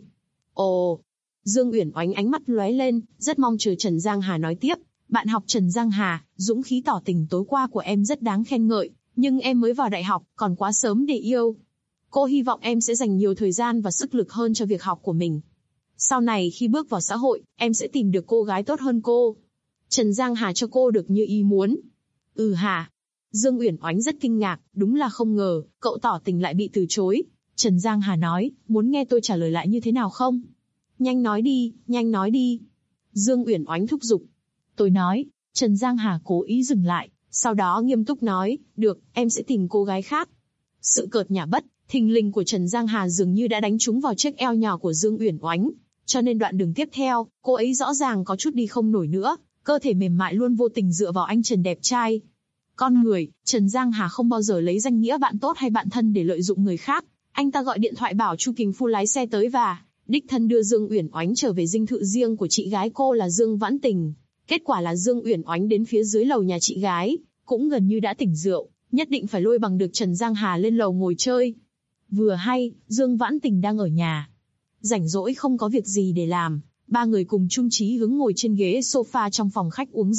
Ồ! Dương Uyển Oánh ánh mắt lóe lên, rất mong chờ Trần Giang Hà nói tiếp. Bạn học Trần Giang Hà, dũng khí tỏ tình tối qua của em rất đáng khen ngợi, nhưng em mới vào đại học, còn quá sớm để yêu. Cô hy vọng em sẽ dành nhiều thời gian và sức lực hơn cho việc học của mình. Sau này khi bước vào xã hội, em sẽ tìm được cô gái tốt hơn cô. Trần Giang Hà cho cô được như ý muốn. Ừ hả? Dương Uyển Oánh rất kinh ngạc, đúng là không ngờ, cậu tỏ tình lại bị từ chối. Trần Giang Hà nói, muốn nghe tôi trả lời lại như thế nào không? Nhanh nói đi, nhanh nói đi. Dương Uyển Oánh thúc giục. Tôi nói, Trần Giang Hà cố ý dừng lại, sau đó nghiêm túc nói, được, em sẽ tìm cô gái khác. Sự cợt nhả bất thình lình của Trần Giang Hà dường như đã đánh trúng vào chiếc eo nhỏ của Dương Uyển Oánh, cho nên đoạn đường tiếp theo, cô ấy rõ ràng có chút đi không nổi nữa, cơ thể mềm mại luôn vô tình dựa vào anh Trần đẹp trai. Con người, Trần Giang Hà không bao giờ lấy danh nghĩa bạn tốt hay bạn thân để lợi dụng người khác. Anh ta gọi điện thoại bảo Chu Kình Phu lái xe tới và đích thân đưa Dương Uyển Oánh trở về dinh thự riêng của chị gái cô là Dương Vãn Tình. Kết quả là Dương Uyển Oánh đến phía dưới lầu nhà chị gái, cũng gần như đã tỉnh rượu, nhất định phải lôi bằng được Trần Giang Hà lên lầu ngồi chơi. Vừa hay, Dương Vãn Tình đang ở nhà. Rảnh rỗi không có việc gì để làm, ba người cùng chung chí hướng ngồi trên ghế sofa trong phòng khách uống rượu,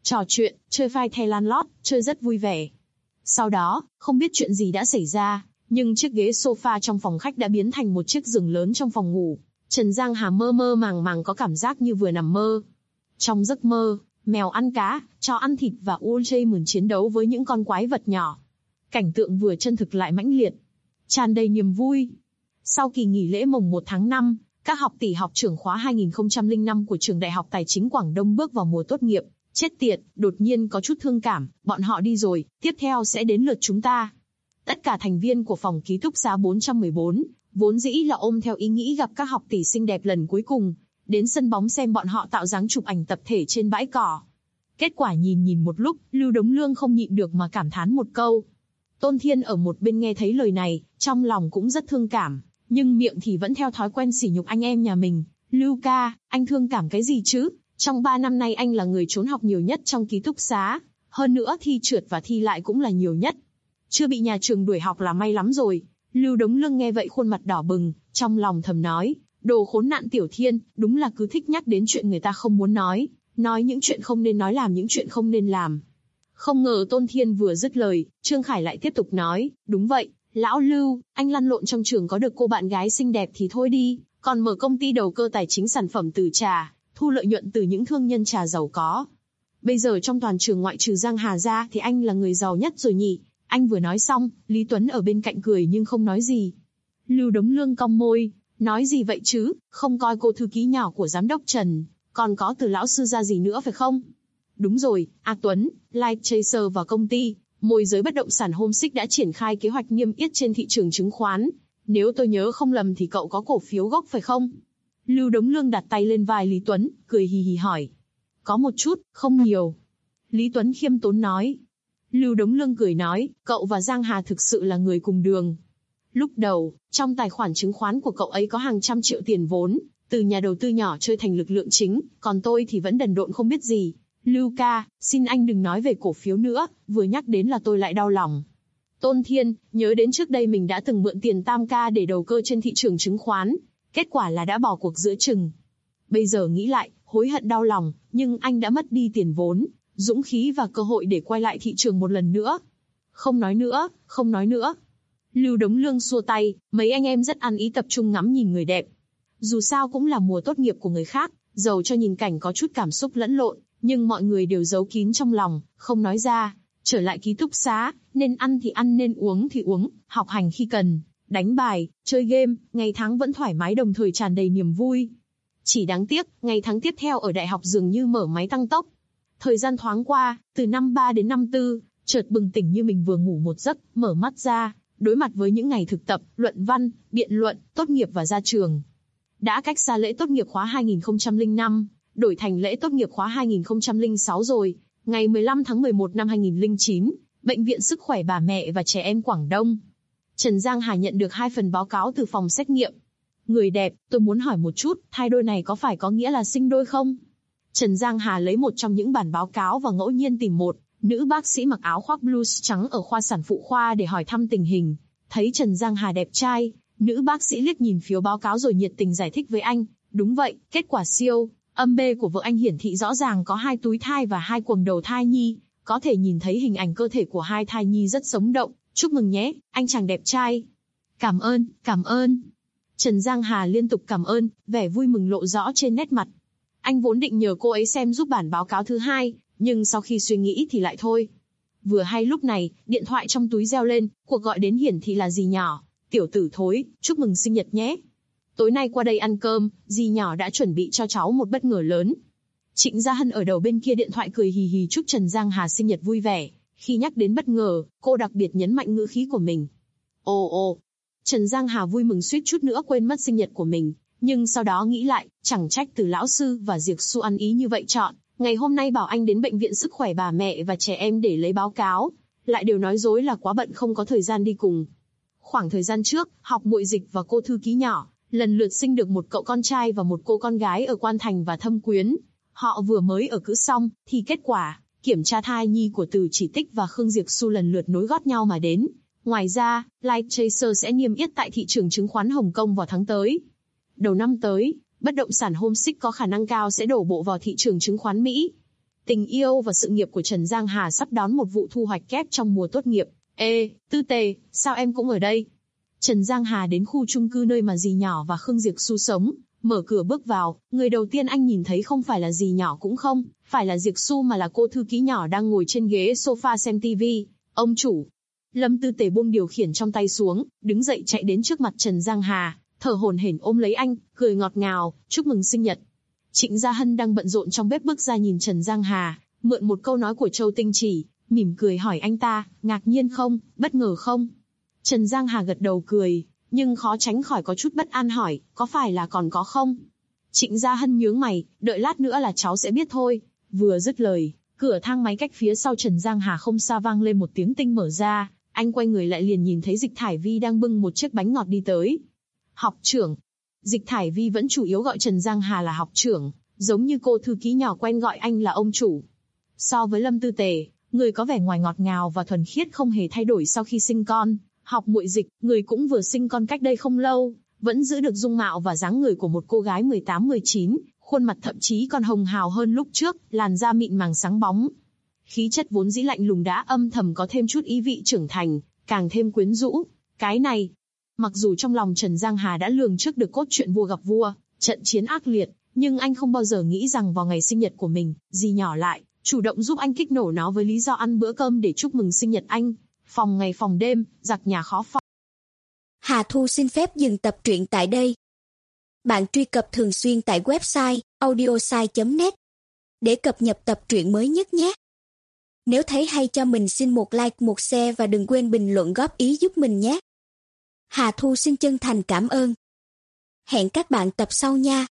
Trò chuyện, chơi phai thay lan lót, chơi rất vui vẻ. Sau đó, không biết chuyện gì đã xảy ra, nhưng chiếc ghế sofa trong phòng khách đã biến thành một chiếc giường lớn trong phòng ngủ. Trần Giang Hà mơ mơ màng màng có cảm giác như vừa nằm mơ. Trong giấc mơ, mèo ăn cá, chó ăn thịt và Ultraman chiến đấu với những con quái vật nhỏ. Cảnh tượng vừa chân thực lại mãnh liệt, tràn đầy niềm vui. Sau kỳ nghỉ lễ mùng 1 tháng 5, các học tỷ học trưởng khóa 2005 của trường Đại học Tài chính Quảng Đông bước vào mùa tốt nghiệp. Chết tiệt, đột nhiên có chút thương cảm, bọn họ đi rồi, tiếp theo sẽ đến lượt chúng ta. Tất cả thành viên của phòng ký túc xá 414, vốn dĩ là ôm theo ý nghĩ gặp các học tỷ xinh đẹp lần cuối cùng, đến sân bóng xem bọn họ tạo dáng chụp ảnh tập thể trên bãi cỏ. Kết quả nhìn một lúc, Lưu Đống Lương không nhịn được mà cảm thán một câu. Tôn Thiên ở một bên nghe thấy lời này, trong lòng cũng rất thương cảm, nhưng miệng thì vẫn theo thói quen sỉ nhục anh em nhà mình. Lưu ca, anh thương cảm cái gì chứ? Trong 3 năm nay anh là người trốn học nhiều nhất trong ký túc xá, hơn nữa thi trượt và thi lại cũng là nhiều nhất. Chưa bị nhà trường đuổi học là may lắm rồi. Lưu Đống Lương nghe vậy khuôn mặt đỏ bừng, trong lòng thầm nói, đồ khốn nạn Tiểu Thiên, đúng là cứ thích nhắc đến chuyện người ta không muốn nói những chuyện không nên nói, làm những chuyện không nên làm. Không ngờ Tôn Thiên vừa dứt lời, Trương Khải lại tiếp tục nói, đúng vậy, lão Lưu, anh lăn lộn trong trường có được cô bạn gái xinh đẹp thì thôi đi, còn mở công ty đầu cơ tài chính sản phẩm từ trà, thu lợi nhuận từ những thương nhân trà giàu có. Bây giờ trong toàn trường ngoại trừ Giang Hà ra thì anh là người giàu nhất rồi nhỉ? Anh vừa nói xong, Lý Tuấn ở bên cạnh cười nhưng không nói gì. Lưu Đống Lương cong môi, nói gì vậy chứ, không coi cô thư ký nhỏ của giám đốc Trần, còn có từ lão sư ra gì nữa phải không? Đúng rồi, A Tuấn, Light Chaser và công ty môi giới bất động sản Homesick đã triển khai kế hoạch niêm yết trên thị trường chứng khoán. Nếu tôi nhớ không lầm thì cậu có cổ phiếu gốc phải không? Lưu Đống Lương đặt tay lên vai Lý Tuấn, cười hì hì hỏi. Có một chút, không nhiều. Lý Tuấn khiêm tốn nói. Lưu Đống Lương cười nói, cậu và Giang Hà thực sự là người cùng đường. Lúc đầu, trong tài khoản chứng khoán của cậu ấy có hàng trăm triệu tiền vốn, từ nhà đầu tư nhỏ chơi thành lực lượng chính, còn tôi thì vẫn đần độn không biết gì. Lưu ca, xin anh đừng nói về cổ phiếu nữa, vừa nhắc đến là tôi lại đau lòng. Tôn Thiên, nhớ đến trước đây mình đã từng mượn tiền Tam ca để đầu cơ trên thị trường chứng khoán, kết quả là đã bỏ cuộc giữa chừng. Bây giờ nghĩ lại, hối hận đau lòng, nhưng anh đã mất đi tiền vốn, dũng khí và cơ hội để quay lại thị trường một lần nữa. Không nói nữa, không nói nữa. Lưu Đống Lương xua tay, mấy anh em rất ăn ý tập trung ngắm nhìn người đẹp. Dù sao cũng là mùa tốt nghiệp của người khác, dầu cho nhìn cảnh có chút cảm xúc lẫn lộn, nhưng mọi người đều giấu kín trong lòng, không nói ra. Trở lại ký túc xá, nên ăn thì ăn, nên uống thì uống, học hành khi cần, đánh bài, chơi game, ngày tháng vẫn thoải mái đồng thời tràn đầy niềm vui. Chỉ đáng tiếc, ngày tháng tiếp theo ở đại học dường như mở máy tăng tốc. Thời gian thoáng qua, từ năm 3 đến năm 4, chợt bừng tỉnh như mình vừa ngủ một giấc, mở mắt ra, đối mặt với những ngày thực tập, luận văn, biện luận, tốt nghiệp và ra trường. Đã cách xa lễ tốt nghiệp khóa 2005, đổi thành lễ tốt nghiệp khóa 2006 rồi. Ngày 15 tháng 11 năm 2009, Bệnh viện Sức khỏe Bà Mẹ và Trẻ Em Quảng Đông. Trần Giang Hà nhận được 2 phần báo cáo từ phòng xét nghiệm. Người đẹp, tôi muốn hỏi một chút, thai đôi này có phải có nghĩa là sinh đôi không? Trần Giang Hà lấy một trong những bản báo cáo và ngẫu nhiên tìm một nữ bác sĩ mặc áo khoác blues trắng ở khoa sản phụ khoa để hỏi thăm tình hình. Thấy Trần Giang Hà đẹp trai, nữ bác sĩ liếc nhìn phiếu báo cáo rồi nhiệt tình giải thích với anh. Đúng vậy, kết quả siêu âm B của vợ anh hiển thị rõ ràng có 2 túi thai và 2 quầng đầu thai nhi, có thể nhìn thấy hình ảnh cơ thể của 2 thai nhi rất sống động. Chúc mừng nhé, anh chàng đẹp trai. Cảm ơn, cảm ơn. Trần Giang Hà liên tục cảm ơn, vẻ vui mừng lộ rõ trên nét mặt. Anh vốn định nhờ cô ấy xem giúp bản báo cáo thứ 2, nhưng sau khi suy nghĩ thì lại thôi. Vừa hay lúc này, điện thoại trong túi reo lên, cuộc gọi đến hiển thị là dì nhỏ. Tiểu tử thối, chúc mừng sinh nhật nhé. Tối nay qua đây ăn cơm, dì nhỏ đã chuẩn bị cho cháu một bất ngờ lớn. Trịnh Gia Hân ở đầu bên kia điện thoại cười hì hì chúc Trần Giang Hà sinh nhật vui vẻ. Khi nhắc đến bất ngờ, cô đặc biệt nhấn mạnh ngữ khí của mình. Ồ. Trần Giang Hà vui mừng suýt chút nữa quên mất sinh nhật của mình, nhưng sau đó nghĩ lại, chẳng trách từ lão sư và Diệp Xu ăn ý như vậy chọn. Ngày hôm nay bảo anh đến Bệnh viện Sức khỏe Bà Mẹ và Trẻ Em để lấy báo cáo, lại đều nói dối là quá bận không có thời gian đi cùng. Khoảng thời gian trước, học muội Dịch và cô thư ký nhỏ, lần lượt sinh được một cậu con trai và một cô con gái ở Quan Thành và Thâm Quyến. Họ vừa mới ở cữ xong, thì kết quả, kiểm tra thai nhi của Từ Chỉ Tích và Khương Diệp Xu lần lượt nối gót nhau mà đến. Ngoài ra, Light Chaser sẽ niêm yết tại thị trường chứng khoán Hồng Kông vào tháng tới. Đầu năm tới, bất động sản Homesick có khả năng cao sẽ đổ bộ vào thị trường chứng khoán Mỹ. Tình yêu và sự nghiệp của Trần Giang Hà sắp đón một vụ thu hoạch kép trong mùa tốt nghiệp. Ê, Tư Tề, sao em cũng ở đây? Trần Giang Hà đến khu chung cư nơi mà dì nhỏ và Khương Diệp Xu sống, mở cửa bước vào, người đầu tiên anh nhìn thấy không phải là dì nhỏ cũng không, phải là Diệp Xu mà là cô thư ký nhỏ đang ngồi trên ghế sofa xem tivi. Ông chủ. Lâm Tư Tề buông điều khiển trong tay xuống, đứng dậy chạy đến trước mặt Trần Giang Hà, thở hổn hển ôm lấy anh, cười ngọt ngào, chúc mừng sinh nhật. Trịnh Gia Hân đang bận rộn trong bếp bước ra nhìn Trần Giang Hà, mượn một câu nói của Châu Tinh Chỉ, mỉm cười hỏi anh ta, ngạc nhiên không, bất ngờ không? Trần Giang Hà gật đầu cười, nhưng khó tránh khỏi có chút bất an hỏi, có phải là còn có không? Trịnh Gia Hân nhướng mày, đợi lát nữa là cháu sẽ biết thôi. Vừa dứt lời, cửa thang máy cách phía sau Trần Giang Hà không xa vang lên một tiếng tinh mở ra, anh quay người lại liền nhìn thấy Dịch Thải Vi đang bưng một chiếc bánh ngọt đi tới. Học trưởng. Dịch Thải Vi vẫn chủ yếu gọi Trần Giang Hà là học trưởng, giống như cô thư ký nhỏ quen gọi anh là ông chủ. So với Lâm Tư Tề, người có vẻ ngoài ngọt ngào và thuần khiết không hề thay đổi sau khi sinh con. Học muội Dịch, người cũng vừa sinh con cách đây không lâu, vẫn giữ được dung mạo và dáng người của một cô gái 18-19, khuôn mặt thậm chí còn hồng hào hơn lúc trước, làn da mịn màng sáng bóng. Khí chất vốn dĩ lạnh lùng đã âm thầm có thêm chút ý vị trưởng thành, càng thêm quyến rũ. Cái này, mặc dù trong lòng Trần Giang Hà đã lường trước được cốt truyện vua gặp vua, trận chiến ác liệt, nhưng anh không bao giờ nghĩ rằng vào ngày sinh nhật của mình, dì nhỏ lại chủ động giúp anh kích nổ nó với lý do ăn bữa cơm để chúc mừng sinh nhật anh. Phòng ngày phòng đêm, giặc nhà khó phòng. Hà Thu xin phép dừng tập truyện tại đây. Bạn truy cập thường xuyên tại website audiosai.net để cập nhật tập truyện mới nhất nhé. Nếu thấy hay cho mình xin một like, một share và đừng quên bình luận góp ý giúp mình nhé. Hà Thu xin chân thành cảm ơn. Hẹn các bạn tập sau nha.